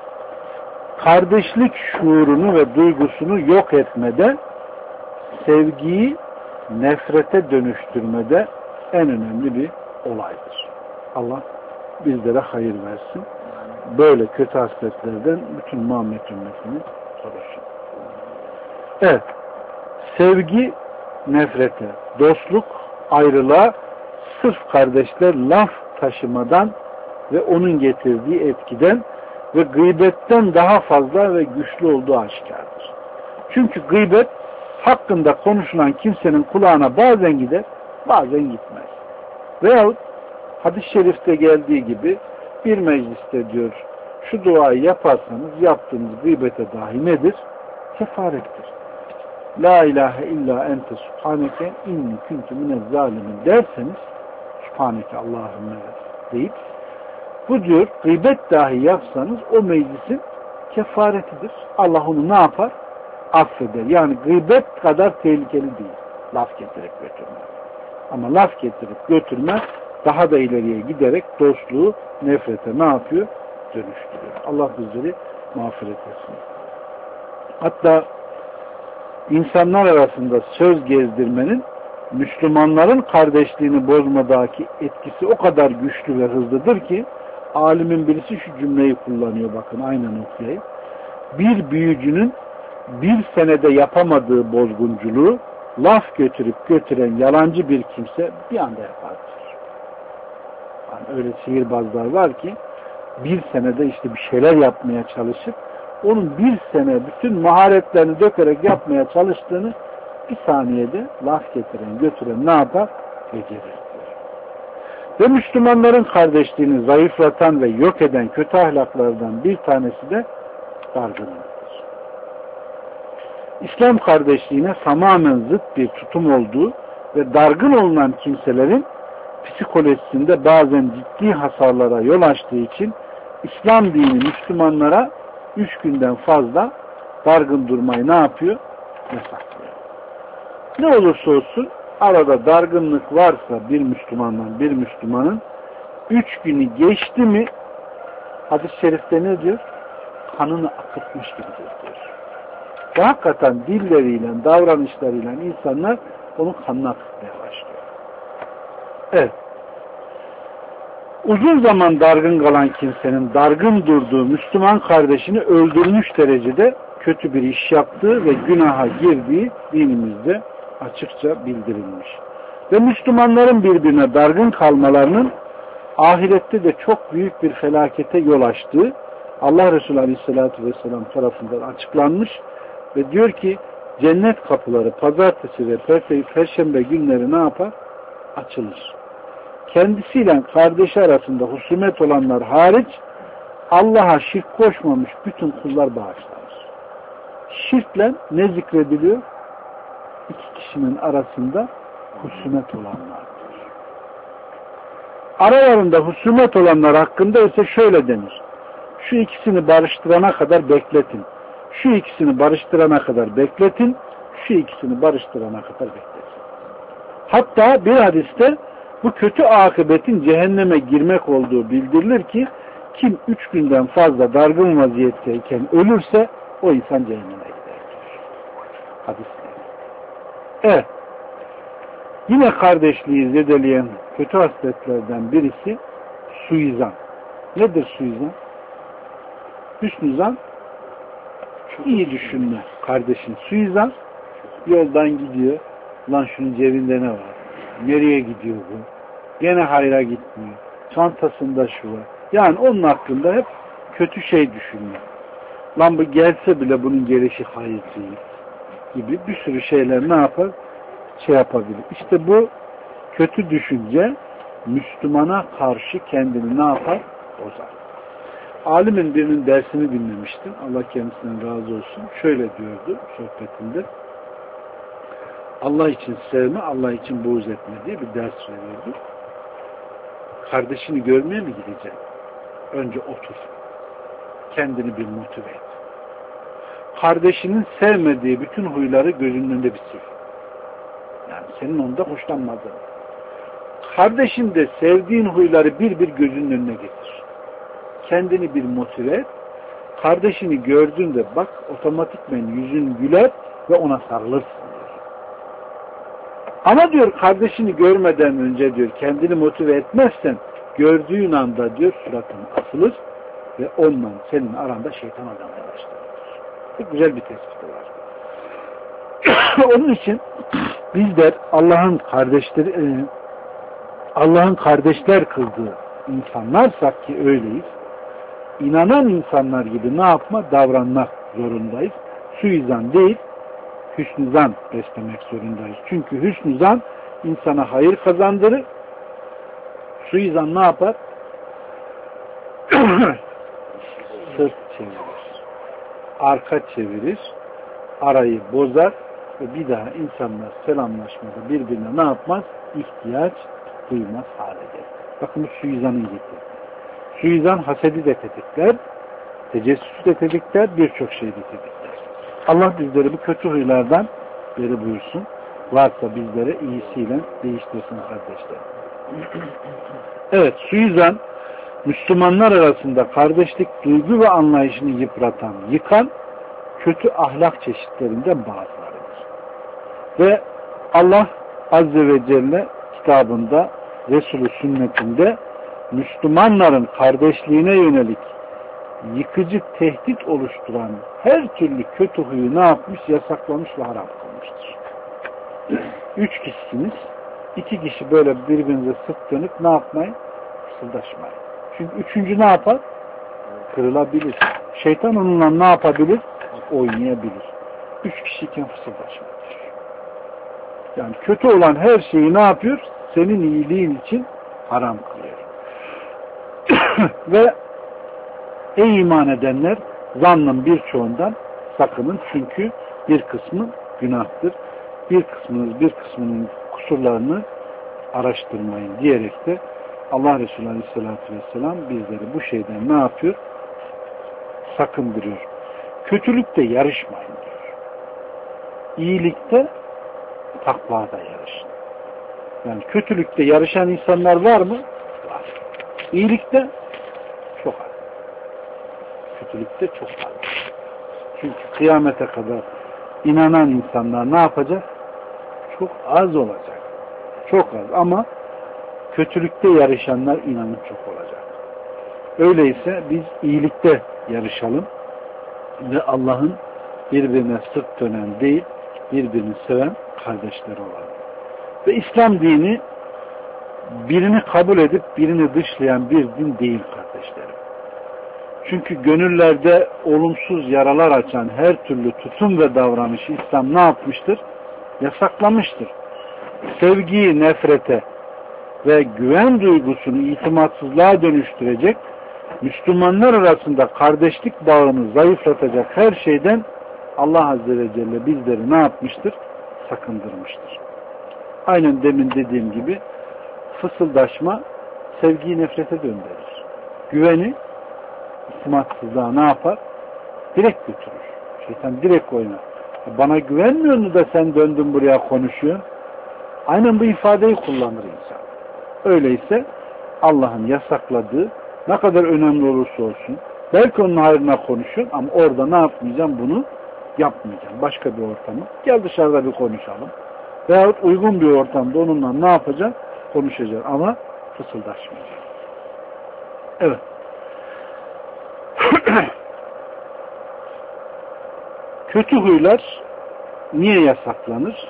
kardeşlik şuurunu ve duygusunu yok etmede, sevgiyi nefrete dönüştürmede en önemli bir olaydır. Allah bizlere hayır versin. Böyle kötü hasletlerden bütün Muhammed ümmetini korusun. Evet. Sevgi nefrete, dostluk ayrılığa, sırf kardeşler laf taşımadan ve onun getirdiği etkiden ve gıybetten daha fazla ve güçlü olduğu aşikardır. Çünkü gıybet hakkında konuşulan kimsenin kulağına bazen gider, bazen gitmez. Veyahut hadis-i şerifte geldiği gibi bir mecliste diyor, şu duayı yaparsanız yaptığınız gıybete dahi nedir? Kefarettir. La ilahe illa ente subhaneke inni kuntu minez zalimin derseniz, subhaneke Allahümme deyip, bu diyor gıybet dahi yapsanız o meclisin kefaretidir. Allah onu ne yapar? Affeder. Yani gıybet kadar tehlikeli değil. Laf getirip götürme. Ama laf getirip götürme daha da ileriye giderek dostluğu nefrete ne yapıyor? Dönüştürüyor. Allah bizleri mağfiret etsin. Hatta insanlar arasında söz gezdirmenin Müslümanların kardeşliğini bozmadaki etkisi o kadar güçlü ve hızlıdır ki alimin birisi şu cümleyi kullanıyor, bakın aynen okuyayım. Bir büyücünün bir senede yapamadığı bozgunculuğu laf götürüp götüren yalancı bir kimse bir anda yapar. Yani öyle sihirbazlar var ki bir senede işte bir şeyler yapmaya çalışıp onun bir sene bütün maharetlerini dökerek yapmaya çalıştığını bir saniyede laf getiren, götüren ne yapar? Becerir. Ve Müslümanların kardeşliğini zayıflatan ve yok eden kötü ahlaklardan bir tanesi de dargınlıktır. İslam kardeşliğine tamamen zıt bir tutum olduğu ve dargın olunan kimselerin psikolojisinde bazen ciddi hasarlara yol açtığı için İslam dini Müslümanlara üç günden fazla dargın durmayı ne yapıyor? Yasaklıyor. Ne olursa olsun arada dargınlık varsa bir Müslümandan bir Müslümanın üç günü geçti mi hadis-i şerifte ne diyor? Kanını akıtmış gibidir diyor. Ve hakikaten dilleriyle, davranışlarıyla insanlar onun kanını akıtmaya başlıyor. Evet. Uzun zaman dargın kalan kimsenin dargın durduğu Müslüman kardeşini öldürmüş derecede kötü bir iş yaptığı ve günaha girdiği dinimizde açıkça bildirilmiş. Ve Müslümanların birbirine dargın kalmalarının ahirette de çok büyük bir felakete yol açtığı Allah Resulü Aleyhisselatü Vesselam tarafından açıklanmış ve diyor ki cennet kapıları pazartesi ve perşembe günleri ne yapar? Açılır. Kendisiyle kardeşi arasında husumet olanlar hariç Allah'a şirk koşmamış bütün kullar bağışlanır. Şirkle ne zikrediliyor? İki kişinin arasında husumet olanlardır. Aralarında husumet olanlar hakkında ise şöyle denir. Şu ikisini barıştırana kadar bekletin. Şu ikisini barıştırana kadar bekletin. Şu ikisini barıştırana kadar bekletin. Hatta bir hadiste bu kötü akıbetin cehenneme girmek olduğu bildirilir ki kim üç günden fazla dargın vaziyetteyken ölürse o insan cehenneme gider. Hadisler. Evet. Yine kardeşliği zedeleyen kötü hasletlerden birisi suizan. Nedir suizan? Hüsnü zan iyi düşünme. Kardeşin suizan yoldan gidiyor. Lan şunun cebinde ne var? Nereye gidiyor bu? Gene hayra gitmiyor. Çantasında şu var. Yani onun hakkında hep kötü şey düşünme. Lan bu gelse bile bunun gelişi hayır değil gibi bir sürü şeyler ne yapar? Şey yapabilir. İşte bu kötü düşünce Müslümana karşı kendini ne yapar? Bozar. Alimin birinin dersini dinlemiştim. Allah kendisinden razı olsun. Şöyle diyordu sohbetinde. Allah için sevme, Allah için buğz etme diye bir ders veriyordu. Kardeşini görmeye mi gideceksin? Önce otur. Kendini bir motive et. Kardeşinin sevmediği bütün huyları gözünün önünde bir sil. Yani senin onda hoşlanmadığın. Kardeşin de sevdiğin huyları bir bir gözünün önüne getir. Kendini bir motive et. Kardeşini gördüğünde bak otomatikmen yüzün güler ve ona sarılırsın diyor. Ama diyor kardeşini görmeden önce diyor kendini motive etmezsen gördüğün anda diyor suratın asılır ve onunla senin aranda şeytan adamaya başlar. Çok güzel bir tespiti var. Onun için bizler Allah'ın kardeşleri Allah'ın kardeşler kıldığı insanlarsak ki öyleyiz. İnanan insanlar gibi ne yapma? Davranmak zorundayız. Suizan değil, hüsnü zan beslemek zorundayız. Çünkü hüsnü zan insana hayır kazandırır. Suizan ne yapar? Sırt çevirir. Arka çevirir. Arayı bozar ve bir daha insanlar selamlaşmada birbirine ne yapmaz? İhtiyaç duymaz hale gelir. Bakın bu suizanın getirdiği. Suizan hasedi de tetikler, tecessüsü de tetikler, birçok şeyi de tetikler. Allah bizleri bu kötü huylardan beri buyursun. Varsa bizlere iyisiyle değiştirsin kardeşler. Evet, suizan Müslümanlar arasında kardeşlik duygu ve anlayışını yıpratan, yıkan kötü ahlak çeşitlerinden bazılarıdır. Ve Allah Azze ve Celle kitabında, Resulü sünnetinde Müslümanların kardeşliğine yönelik yıkıcı tehdit oluşturan her türlü kötü huyu ne yapmış? Yasaklamış ve haram kılmıştır. Üç kişisiniz. İki kişi böyle birbirinize sırt dönüp ne yapmayın? Fısıldaşmayın. Çünkü üçüncü ne yapar? Kırılabilir. Şeytan onunla ne yapabilir? Oynayabilir. Üç kişiyken fısıldaşmayın. Yani kötü olan her şeyi ne yapıyor? Senin iyiliğin için haram kılıyor. Ve ey iman edenler zannın birçoğundan sakının çünkü bir kısmı günahtır. Bir kısmınız bir kısmının kusurlarını araştırmayın diyerek de Allah Resulü Aleyhisselatü Vesselam bizleri bu şeyden ne yapıyor? Sakındırıyor. Kötülükte yarışmayın diyor. İyilikte takvada yarışın. Yani kötülükte yarışan insanlar var mı? Var. İyilikte çok az. Kötülükte çok az. Çünkü kıyamete kadar inanan insanlar ne yapacak? Çok az olacak. Çok az ama kötülükte yarışanlar inanın çok olacak. Öyleyse biz iyilikte yarışalım ve Allah'ın birbirine sırt dönen değil, birbirini seven kardeşler olalım. Ve İslam dini birini kabul edip birini dışlayan bir din değil kardeşlerim. Çünkü gönüllerde olumsuz yaralar açan her türlü tutum ve davranışı İslam ne yapmıştır? Yasaklamıştır. Sevgiyi nefrete ve güven duygusunu itimatsızlığa dönüştürecek, Müslümanlar arasında kardeşlik bağını zayıflatacak her şeyden Allah Azze ve Celle bizleri ne yapmıştır? Sakındırmıştır. Aynen demin dediğim gibi fısıldaşma sevgiyi nefrete döndürür. Güveni itimatsızlığa ne yapar? Direkt götürür. Şeytan direkt oynar. Bana güvenmiyor mu da sen döndün buraya konuşuyorsun? Aynen bu ifadeyi kullanır insan. Öyleyse Allah'ın yasakladığı ne kadar önemli olursa olsun belki onun hayrına konuşuyorsun ama orada ne yapmayacağım? Bunu yapmayacağım. Başka bir ortamı. Gel dışarıda bir konuşalım. Veyahut uygun bir ortamda onunla ne yapacağım? Konuşacağım ama fısıldaşmayacağım. Evet. Kötü huylar niye yasaklanır?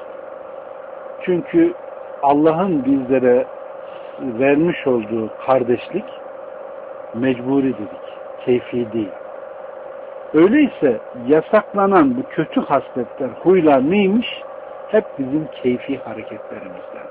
Çünkü Allah'ın bizlere vermiş olduğu kardeşlik mecburi dedik, keyfi değil. Öyleyse yasaklanan bu kötü hasletler, huylar neymiş? Hep bizim keyfi hareketlerimizden.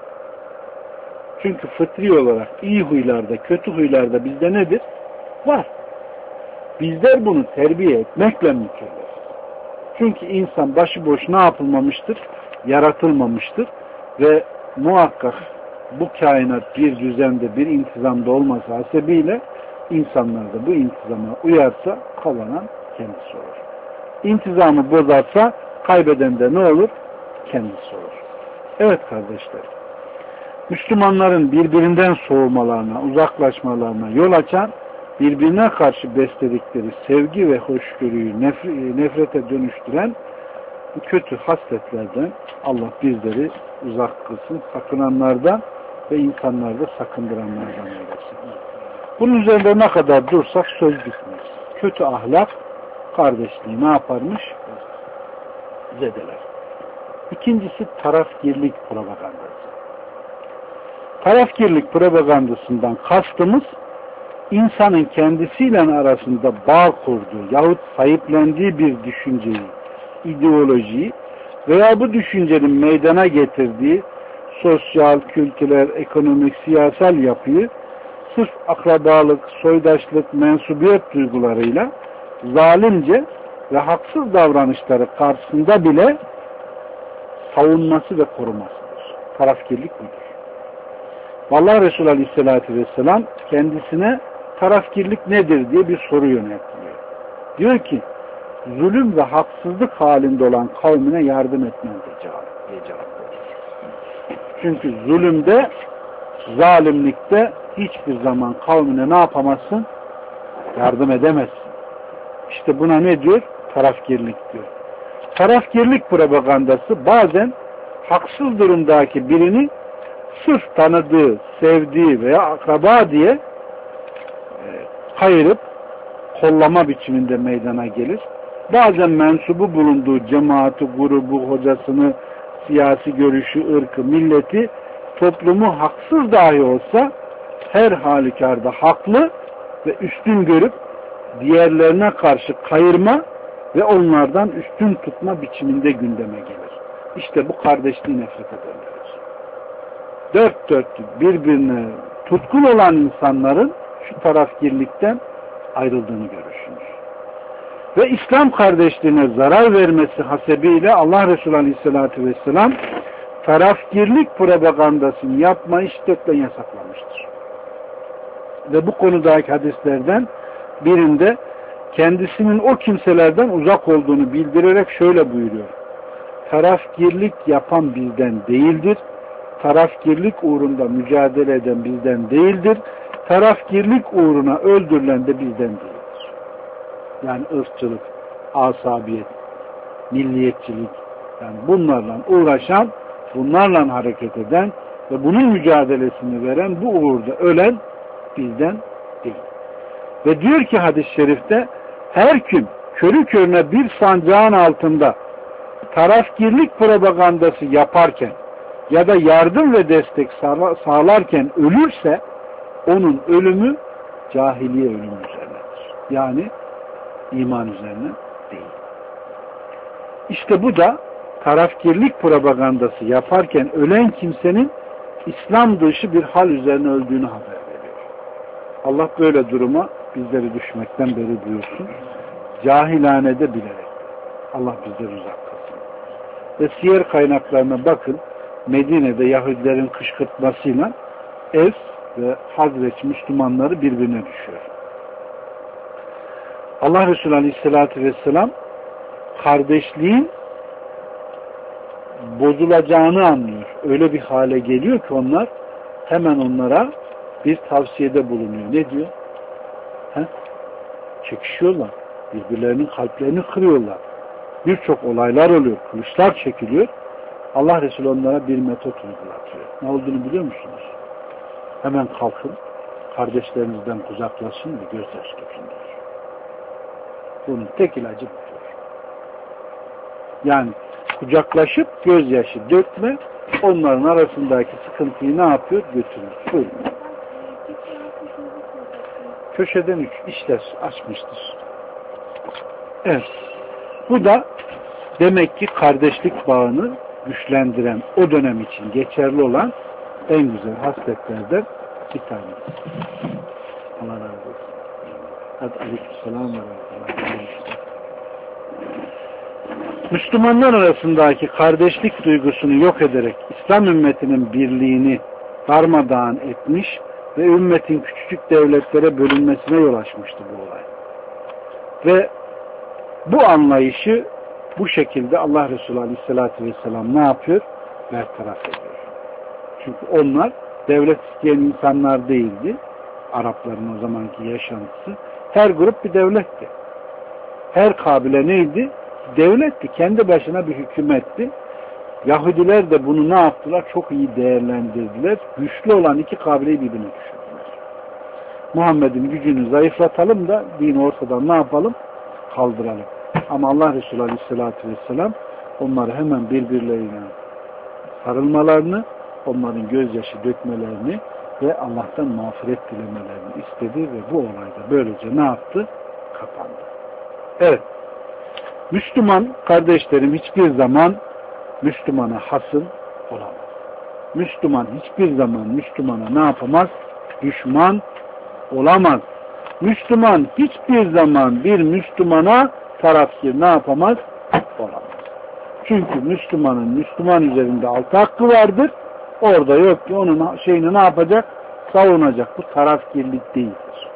Çünkü fıtri olarak iyi huylarda, kötü huylarda bizde nedir? Var. Bizler bunu terbiye etmekle mükellef. Çünkü insan başıboş ne yapılmamıştır? Yaratılmamıştır. Ve muhakkak bu kainat bir düzende, bir intizamda olması hasebiyle insanlar da bu intizama uyarsa kazanan kendisi olur. İntizamı bozarsa kaybeden de ne olur? Kendisi olur. Evet kardeşler. Müslümanların birbirinden soğumalarına, uzaklaşmalarına yol açan, birbirine karşı besledikleri sevgi ve hoşgörüyü nefrete dönüştüren bu kötü hasletlerden Allah bizleri uzak kılsın, sakınanlardan ve insanları da sakındıranlardan eylesin. Bunun üzerinde ne kadar dursak söz bitmez. Kötü ahlak kardeşliği ne yaparmış? Zedeler. İkincisi tarafgirlik propagandası. Tarafgirlik propagandasından kastımız insanın kendisiyle arasında bağ kurduğu yahut sahiplendiği bir düşünceyi, ideolojiyi veya bu düşüncenin meydana getirdiği sosyal, kültürel, ekonomik, siyasal yapıyı sırf akrabalık, soydaşlık, mensubiyet duygularıyla zalimce ve haksız davranışları karşısında bile savunması ve korumasıdır. Tarafgirlik budur. Vallahi Resulü Aleyhisselatü Vesselam kendisine tarafgirlik nedir diye bir soru yöneltiliyor. Diyor ki, zulüm ve haksızlık halinde olan kavmine yardım etmen diye cevap veriyor. Çünkü zulümde, zalimlikte hiçbir zaman kavmine ne yapamazsın? Yardım edemezsin. İşte buna ne diyor? Tarafgirlik diyor. Tarafgirlik propagandası bazen haksız durumdaki birini sırf tanıdığı, sevdiği veya akraba diye e, kayırıp kollama biçiminde meydana gelir. Bazen mensubu bulunduğu cemaati, grubu, hocasını, siyasi görüşü, ırkı, milleti, toplumu haksız dahi olsa her halükarda haklı ve üstün görüp diğerlerine karşı kayırma ve onlardan üstün tutma biçiminde gündeme gelir. İşte bu kardeşliği nefrete döndürür. Dört dörtlük birbirine tutkun olan insanların şu tarafgirlikten ayrıldığını görürsünüz. Ve İslam kardeşliğine zarar vermesi hasebiyle Allah Resulü Aleyhisselatü Vesselam tarafgirlik propagandasını yapmayı şiddetle yasaklamıştır. Ve bu konudaki hadislerden birinde kendisinin o kimselerden uzak olduğunu bildirerek şöyle buyuruyor. Tarafgirlik yapan bizden değildir. Tarafgirlik uğrunda mücadele eden bizden değildir. Tarafgirlik uğruna öldürülen de bizden değildir. Yani ırkçılık, asabiyet, milliyetçilik, yani bunlarla uğraşan, bunlarla hareket eden ve bunun mücadelesini veren, bu uğurda ölen bizden değil. Ve diyor ki hadis-i şerifte, her kim körü körüne bir sancağın altında tarafgirlik propagandası yaparken ya da yardım ve destek sağlarken ölürse onun ölümü cahiliye ölümü üzerinedir. Yani iman üzerine değil. İşte bu da tarafgirlik propagandası yaparken ölen kimsenin İslam dışı bir hal üzerine öldüğünü haber veriyor. Allah böyle duruma bizleri düşmekten beri buyursun. Cahilhanede bilerek. Allah bizleri uzak kılsın. Ve siyer kaynaklarına bakın. Medine'de Yahudilerin kışkırtmasıyla Evs ve Hazreç Müslümanları birbirine düşüyor. Allah Resulü Aleyhisselatü Vesselam kardeşliğin bozulacağını anlıyor. Öyle bir hale geliyor ki onlar hemen onlara bir tavsiyede bulunuyor. Ne diyor? He? Çekişiyorlar. Birbirlerinin kalplerini kırıyorlar. Birçok olaylar oluyor. Kılıçlar çekiliyor. Allah Resulü onlara bir metot uygulatıyor. Ne olduğunu biliyor musunuz? Hemen kalkın, kardeşlerinizden uzaklaşın ve gözyaşı dökün diyor. Bunun tek ilacı budur. Yani kucaklaşıp gözyaşı dökme, onların arasındaki sıkıntıyı ne yapıyor? Götürür. Buyurun. Köşeden üç işler açmıştır. Evet. Bu da demek ki kardeşlik bağını güçlendiren, o dönem için geçerli olan en güzel hasletlerden bir tanesi. Allah razı olsun. Hadi aleykümselam ve rahmetullah. Müslümanlar arasındaki kardeşlik duygusunu yok ederek İslam ümmetinin birliğini darmadağın etmiş ve ümmetin küçücük devletlere bölünmesine yol açmıştı bu olay. Ve bu anlayışı bu şekilde Allah Resulü Aleyhisselatü Vesselam ne yapıyor? Bertaraf ediyor. Çünkü onlar devlet isteyen insanlar değildi. Arapların o zamanki yaşantısı. Her grup bir devletti. Her kabile neydi? Devletti. Kendi başına bir hükümetti. Yahudiler de bunu ne yaptılar? Çok iyi değerlendirdiler. Güçlü olan iki kabileyi birbirine düşürdüler. Muhammed'in gücünü zayıflatalım da dini ortadan ne yapalım? Kaldıralım. Ama Allah Resulü Aleyhisselatü Vesselam onları hemen birbirlerine sarılmalarını, onların gözyaşı dökmelerini ve Allah'tan mağfiret dilemelerini istedi ve bu olayda böylece ne yaptı? Kapandı. Evet. Müslüman kardeşlerim hiçbir zaman Müslümana hasım olamaz. Müslüman hiçbir zaman Müslümana ne yapamaz? Düşman olamaz. Müslüman hiçbir zaman bir Müslümana tarafkir ne yapamaz? Olamaz. Çünkü Müslümanın Müslüman üzerinde altı hakkı vardır. Orada yok ki onun şeyini ne yapacak? Savunacak. Bu tarafkirlik değildir.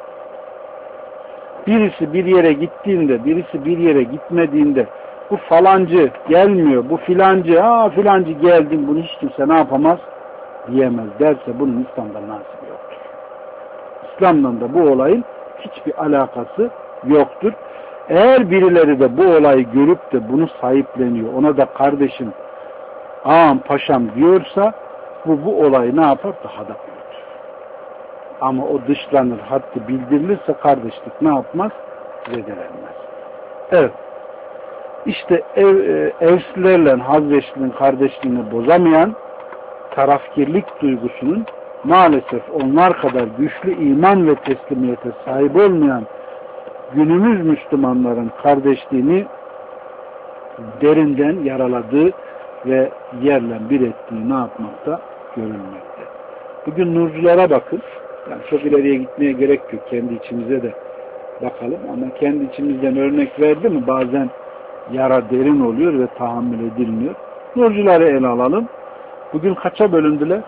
Birisi bir yere gittiğinde, birisi bir yere gitmediğinde bu falancı gelmiyor, bu filancı, aa filancı geldin, bunu hiç kimse ne yapamaz diyemez derse bunun İslam'da nasibi yoktur. İslam'dan da bu olayın hiçbir alakası yoktur. Eğer birileri de bu olayı görüp de bunu sahipleniyor, ona da kardeşim, ağam, paşam diyorsa bu bu olayı ne yapar? Daha da büyütür. Ama o dışlanır, haddi bildirilirse kardeşlik ne yapmaz? Zedelenmez. Evet. İşte ev, evslilerle Hazreçli'nin kardeşliğini bozamayan tarafkirlik duygusunun maalesef onlar kadar güçlü iman ve teslimiyete sahip olmayan günümüz Müslümanların kardeşliğini derinden yaraladığı ve yerle bir ettiği ne yapmakta? Görülmekte. Bugün nurculara bakın. Yani çok ileriye gitmeye gerek yok. Kendi içimize de bakalım. Ama kendi içimizden örnek verdi mi bazen yara derin oluyor ve tahammül edilmiyor. Nurcuları ele alalım. Bugün kaça bölündüler?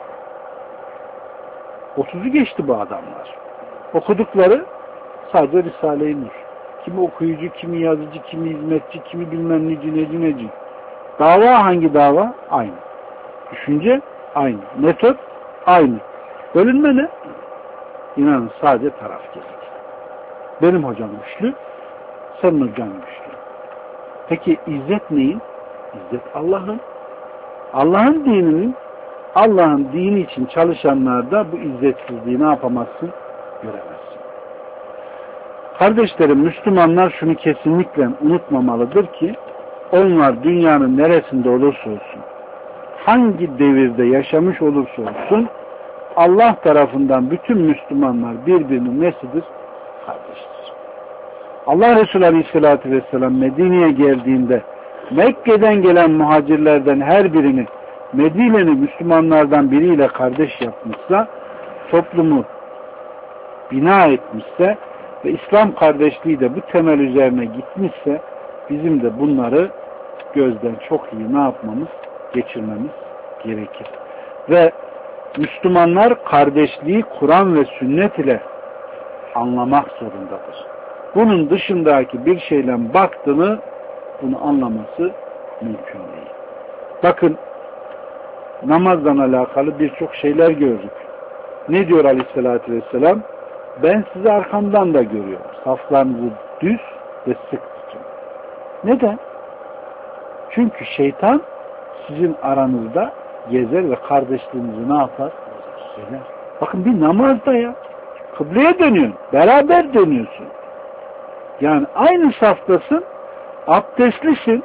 otuzu geçti bu adamlar. Okudukları sadece Risale-i Nur. Kimi okuyucu, kimi yazıcı, kimi hizmetçi, kimi bilmem neci, neci, neci. Dava hangi dava? Aynı. Düşünce aynı. Metot aynı. Bölünme ne? İnanın sadece tarafkirlik. Benim hocam güçlü, senin hocan güçlü. Peki izzet neyin? İzzet Allah'ın. Allah'ın dininin, Allah'ın dini için çalışanlarda bu izzetsizliği ne yapamazsın? Göremezsin. Kardeşlerim, Müslümanlar şunu kesinlikle unutmamalıdır ki onlar dünyanın neresinde olursa olsun, hangi devirde yaşamış olursa olsun Allah tarafından bütün Müslümanlar birbirinin nesidir? Kardeştir. Allah Resulü Aleyhisselatü Vesselam Medine'ye geldiğinde Mekke'den gelen muhacirlerden her birini Medine'li Müslümanlardan biriyle kardeş yapmışsa, toplumu bina etmişse ve İslam kardeşliği de bu temel üzerine gitmişse bizim de bunları gözden çok iyi ne yapmamız, geçirmemiz gerekir. Ve Müslümanlar kardeşliği Kur'an ve sünnet ile anlamak zorundadır. Bunun dışındaki bir şeyle baktığını bunu anlaması mümkün değil. Bakın namazdan alakalı birçok şeyler gördük. Ne diyor Aleyhisselatü Vesselam? Ben sizi arkamdan da görüyorum. Saflarınızı düz ve sık tutun. Neden? Çünkü şeytan sizin aranızda gezer ve kardeşliğinizi ne yapar? Söyler. Bakın bir namazda ya. Kıbleye dönüyorsun. Beraber dönüyorsun. Yani aynı saftasın. Abdestlisin.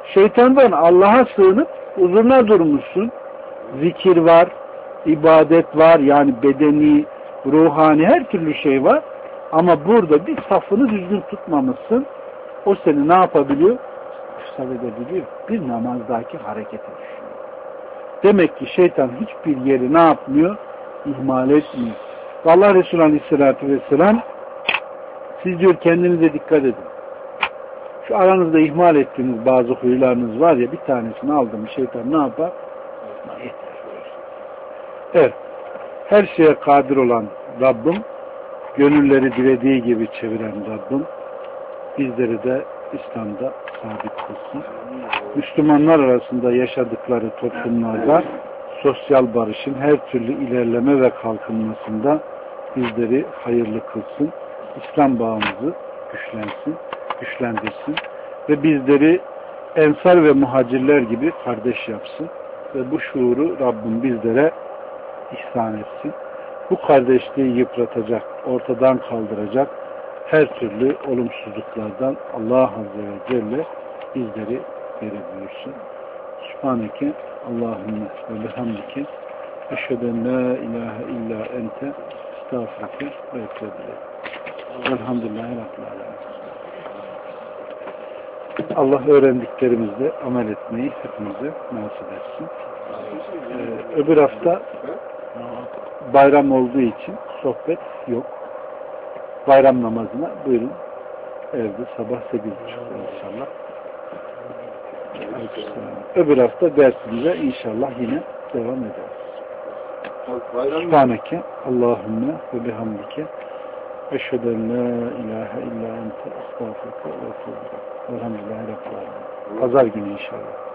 Şeytandan Allah'a sığınıp huzuruna durmuşsun. Zikir var, ibadet var, yani bedeni, ruhani her türlü şey var. Ama burada bir safını düzgün tutmamışsın. O seni ne yapabiliyor? İfsad edebiliyor. Bir namazdaki hareketi düşünüyor. Demek ki şeytan hiçbir yeri ne yapmıyor? İhmal etmiyor. Allah Resulü Aleyhisselatü Vesselam siz diyor kendinize dikkat edin. Şu aranızda ihmal ettiğiniz bazı huylarınız var ya, bir tanesini aldım şeytan ne yapar? Evet. Her şeye kadir olan Rabbim, gönülleri dilediği gibi çeviren Rabbim bizleri de İslam'da sabit kılsın. Müslümanlar arasında yaşadıkları toplumlarda sosyal barışın her türlü ilerleme ve kalkınmasında bizleri hayırlı kılsın. İslam bağımızı güçlensin, güçlendirsin ve bizleri ensar ve muhacirler gibi kardeş yapsın ve bu şuuru Rabbim bizlere ihsan etsin. Bu kardeşliği yıpratacak, ortadan kaldıracak her türlü olumsuzluklardan Allah Azze ve Celle bizleri beri buyursun. Subhaneke Allahümme ve bihamdike eşheden la ilahe illa ente estağfurke ve etûbü Elhamdülillahi Rabbil Alemin. Allah öğrendiklerimizle amel etmeyi hepimize nasip etsin. Ee, öbür hafta bayram olduğu için sohbet yok. Bayram namazına buyurun. Evde sabah sekiz buçukta inşallah. Öbür hafta dersimize inşallah yine devam ederiz. Subhaneke Allahümme ve bihamdike eşheden la ilahe illa ente estağfurke ve etûbü. Elhamdülillahi Rabbil Alemin. Pazar günü inşallah.